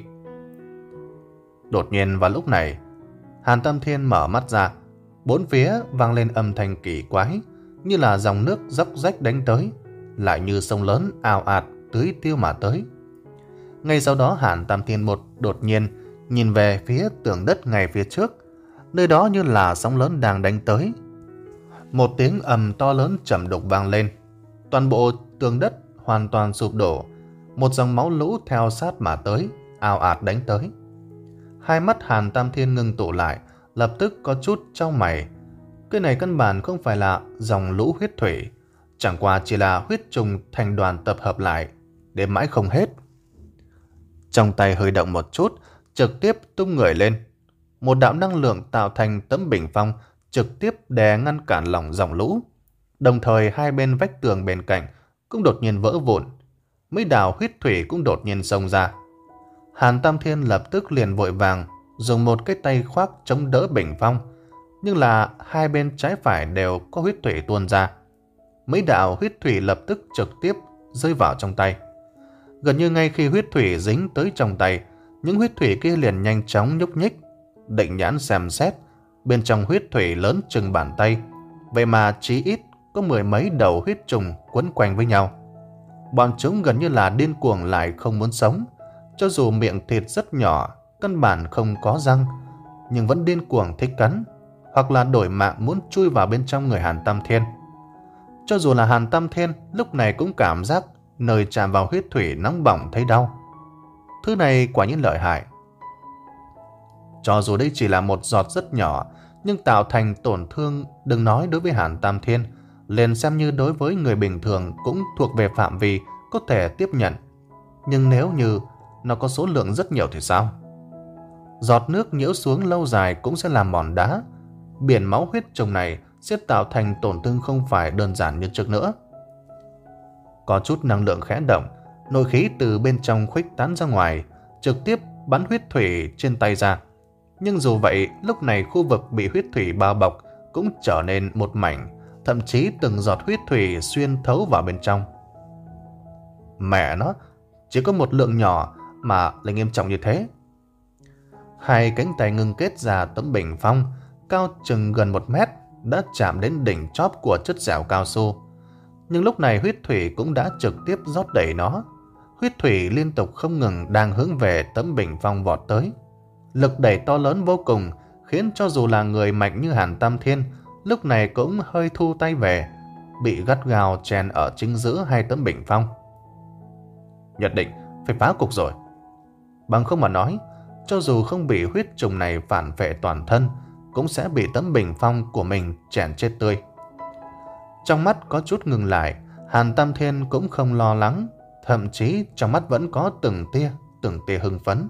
Đột nhiên vào lúc này, Hàn Tam Thiên mở mắt ra, bốn phía vang lên âm thanh kỳ quái, như là dòng nước dốc rách đánh tới, lại như sông lớn ào ạt tưới tiêu mà tới. Ngay sau đó Hàn Tam Thiên một đột nhiên nhìn về phía tường đất ngay phía trước, nơi đó như là sóng lớn đang đánh tới. Một tiếng ầm to lớn trầm đục vang lên, toàn bộ tường đất hoàn toàn sụp đổ, một dòng máu lũ theo sát mà tới, ào ạt đánh tới. Hai mắt Hàn Tam Thiên ngưng tụ lại, lập tức có chút chau mày. Cái này căn bản không phải là dòng lũ huyết thủy, chẳng qua chỉ là huyết trùng thành đoàn tập hợp lại, đến mãi không hết. Trong tay hơi động một chút, trực tiếp tung người lên. Một đạo năng lượng tạo thành tấm bình phong trực tiếp đè ngăn cản lòng dòng lũ. Đồng thời hai bên vách tường bên cạnh cũng đột nhiên vỡ vụn. Mấy đạo huyết thủy cũng đột nhiên xông ra. Hàn Tam Thiên lập tức liền vội vàng dùng một cái tay khoác chống đỡ bình phong, nhưng là hai bên trái phải đều có huyết thủy tuôn ra. Mấy đạo huyết thủy lập tức trực tiếp rơi vào trong tay. Gần như ngay khi huyết thủy dính tới trong tay, những huyết thủy kia liền nhanh chóng nhúc nhích. Định nhãn xem xét, bên trong huyết thủy lớn chừng bàn tay, vậy mà chí ít có mười mấy đầu huyết trùng quấn quanh với nhau. Bọn chúng gần như là điên cuồng lại không muốn sống. Cho dù miệng thịt rất nhỏ, căn bản không có răng, nhưng vẫn điên cuồng thích cắn, hoặc là đổi mạng muốn chui vào bên trong người Hàn Tam Thiên. Cho dù là Hàn Tam Thiên lúc này cũng cảm giác nơi chạm vào huyết thủy nóng bỏng thấy đau. Thứ này quả nhiên lợi hại. Cho dù đây chỉ là một giọt rất nhỏ, nhưng tạo thành tổn thương đừng nói đối với Hàn Tam Thiên, liền xem như đối với người bình thường cũng thuộc về phạm vi có thể tiếp nhận. Nhưng nếu như nó có số lượng rất nhiều thì sao? Giọt nước nhiễu xuống lâu dài cũng sẽ làm mòn đá. Biển máu huyết trùng này sẽ tạo thành tổn thương không phải đơn giản như trước nữa. Có chút năng lượng khẽ động, nội khí từ bên trong khuếch tán ra ngoài, trực tiếp bắn huyết thủy trên tay ra. Nhưng dù vậy, lúc này khu vực bị huyết thủy bao bọc cũng trở nên một mảnh, thậm chí từng giọt huyết thủy xuyên thấu vào bên trong. Mẹ nó, chỉ có một lượng nhỏ mà lại nghiêm trọng như thế. Hai cánh tay ngưng kết ra tấm bình phong, cao chừng gần một mét, đã chạm đến đỉnh chóp của chất dẻo cao su. Nhưng lúc này huyết thủy cũng đã trực tiếp rót đẩy nó. Huyết thủy liên tục không ngừng đang hướng về tấm bình phong vọt tới. Lực đẩy to lớn vô cùng, khiến cho dù là người mạnh như Hàn Tam Thiên, lúc này cũng hơi thu tay về, bị gắt gao chèn ở chính giữa hai tấm bình phong. Nhất định phải phá cục rồi. Bằng không mà nói, cho dù không bị huyết trùng này phản vệ toàn thân, cũng sẽ bị tấm bình phong của mình chèn chết tươi. Trong mắt có chút ngừng lại, Hàn Tam Thiên cũng không lo lắng, thậm chí trong mắt vẫn có từng tia, từng tia hưng phấn.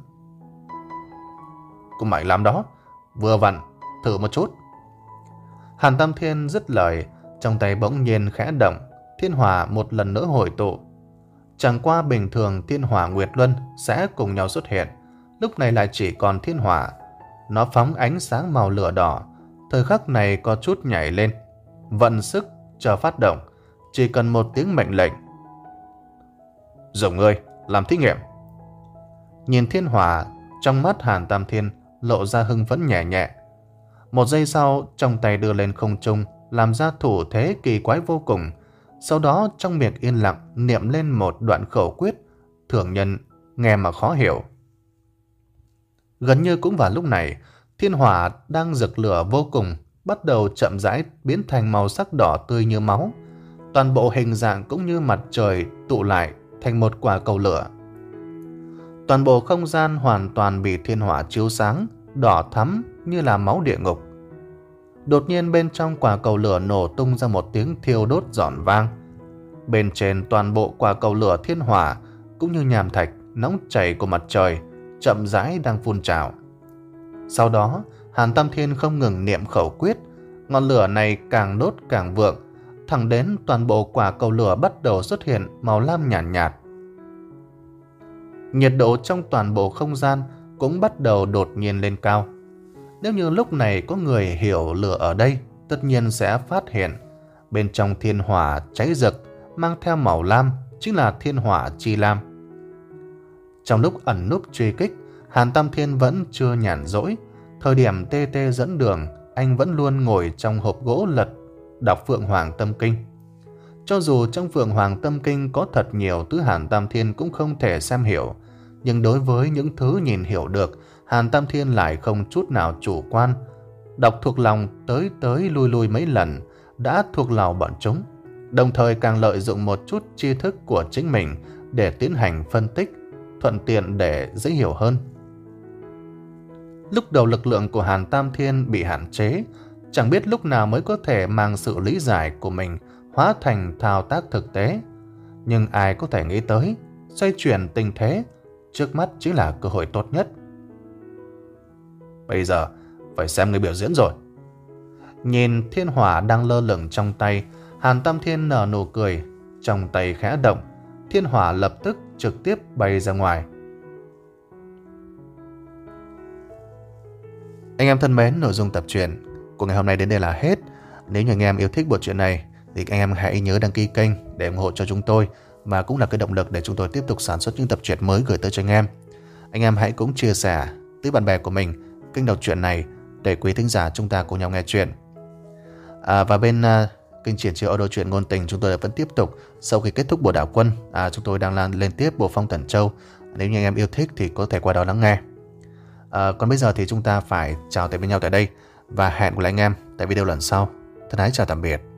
Cũng mạnh lắm đó, vừa vặn, thử một chút. Hàn Tam Thiên dứt lời, trong tay bỗng nhiên khẽ động, thiên hỏa một lần nữa hội tụ. Chẳng qua bình thường thiên hỏa Nguyệt Luân sẽ cùng nhau xuất hiện, lúc này lại chỉ còn thiên hỏa. Nó phóng ánh sáng màu lửa đỏ, thời khắc này có chút nhảy lên, vận sức chờ phát động, chỉ cần một tiếng mệnh lệnh. Dùng ngươi làm thí nghiệm. Nhìn thiên hỏa, trong mắt Hàn Tam Thiên lộ ra hưng phấn nhẹ nhẹ. Một giây sau, trong tay đưa lên không trung, làm ra thủ thế kỳ quái vô cùng. Sau đó trong miệng yên lặng niệm lên một đoạn khẩu quyết, thường nhân nghe mà khó hiểu. Gần như cũng vào lúc này, thiên hỏa đang rực lửa vô cùng, bắt đầu chậm rãi biến thành màu sắc đỏ tươi như máu. Toàn bộ hình dạng cũng như mặt trời tụ lại thành một quả cầu lửa. Toàn bộ không gian hoàn toàn bị thiên hỏa chiếu sáng, đỏ thắm như là máu địa ngục. Đột nhiên bên trong quả cầu lửa nổ tung ra một tiếng thiêu đốt giòn vang. Bên trên toàn bộ quả cầu lửa thiên hỏa cũng như nhàm thạch nóng chảy của mặt trời chậm rãi đang phun trào. Sau đó, Hàn Tam Thiên không ngừng niệm khẩu quyết, ngọn lửa này càng đốt càng vượng, thẳng đến toàn bộ quả cầu lửa bắt đầu xuất hiện màu lam nhàn nhạt, nhạt. Nhiệt độ trong toàn bộ không gian cũng bắt đầu đột nhiên lên cao. Nếu như lúc này có người hiểu lửa ở đây, tất nhiên sẽ phát hiện bên trong thiên hỏa cháy rực mang theo màu lam chính là thiên hỏa chi lam. Trong lúc ẩn núp truy kích, Hàn Tam Thiên vẫn chưa nhàn rỗi. Thời điểm tê tê dẫn đường, anh vẫn luôn ngồi trong hộp gỗ lật đọc Phượng Hoàng Tâm Kinh. Cho dù trong Phượng Hoàng Tâm Kinh có thật nhiều thứ Hàn Tam Thiên cũng không thể xem hiểu, nhưng đối với những thứ nhìn hiểu được, Hàn Tam Thiên lại không chút nào chủ quan. Đọc thuộc lòng tới tới lui lui mấy lần, đã thuộc lòng bọn chúng, đồng thời càng lợi dụng một chút tri thức của chính mình để tiến hành phân tích, thuận tiện để dễ hiểu hơn. Lúc đầu lực lượng của Hàn Tam Thiên bị hạn chế, chẳng biết lúc nào mới có thể mang sự lý giải của mình hóa thành thao tác thực tế. Nhưng ai có thể nghĩ tới, xoay chuyển tình thế, trước mắt chính là cơ hội tốt nhất. Bây giờ, phải xem người biểu diễn rồi. Nhìn thiên hỏa đang lơ lửng trong tay, Hàn Tam Thiên nở nụ cười, trong tay khẽ động, thiên hỏa lập tức trực tiếp bay ra ngoài. Anh em thân mến, nội dung tập truyện của ngày hôm nay đến đây là hết. Nếu như anh em yêu thích bộ truyện này thì anh em hãy nhớ đăng ký kênh để ủng hộ cho chúng tôi, và cũng là cái động lực để chúng tôi tiếp tục sản xuất những tập truyện mới gửi tới cho anh em. Anh em hãy cũng chia sẻ tới bạn bè của mình kênh đọc truyện này để quý thính giả chúng ta cùng nhau nghe truyện. À, và bên uh, kênh Triển Chiêu Audio truyện ngôn tình, chúng tôi vẫn tiếp tục sau khi kết thúc bộ Đảo Quân. À, chúng tôi đang lan lên tiếp bộ Phong Thần Châu. Nếu như anh em yêu thích thì có thể qua đó lắng nghe. À, còn bây giờ thì chúng ta phải chào tạm biệt nhau tại đây và hẹn gặp lại anh em tại video lần sau. Thân ái chào tạm biệt.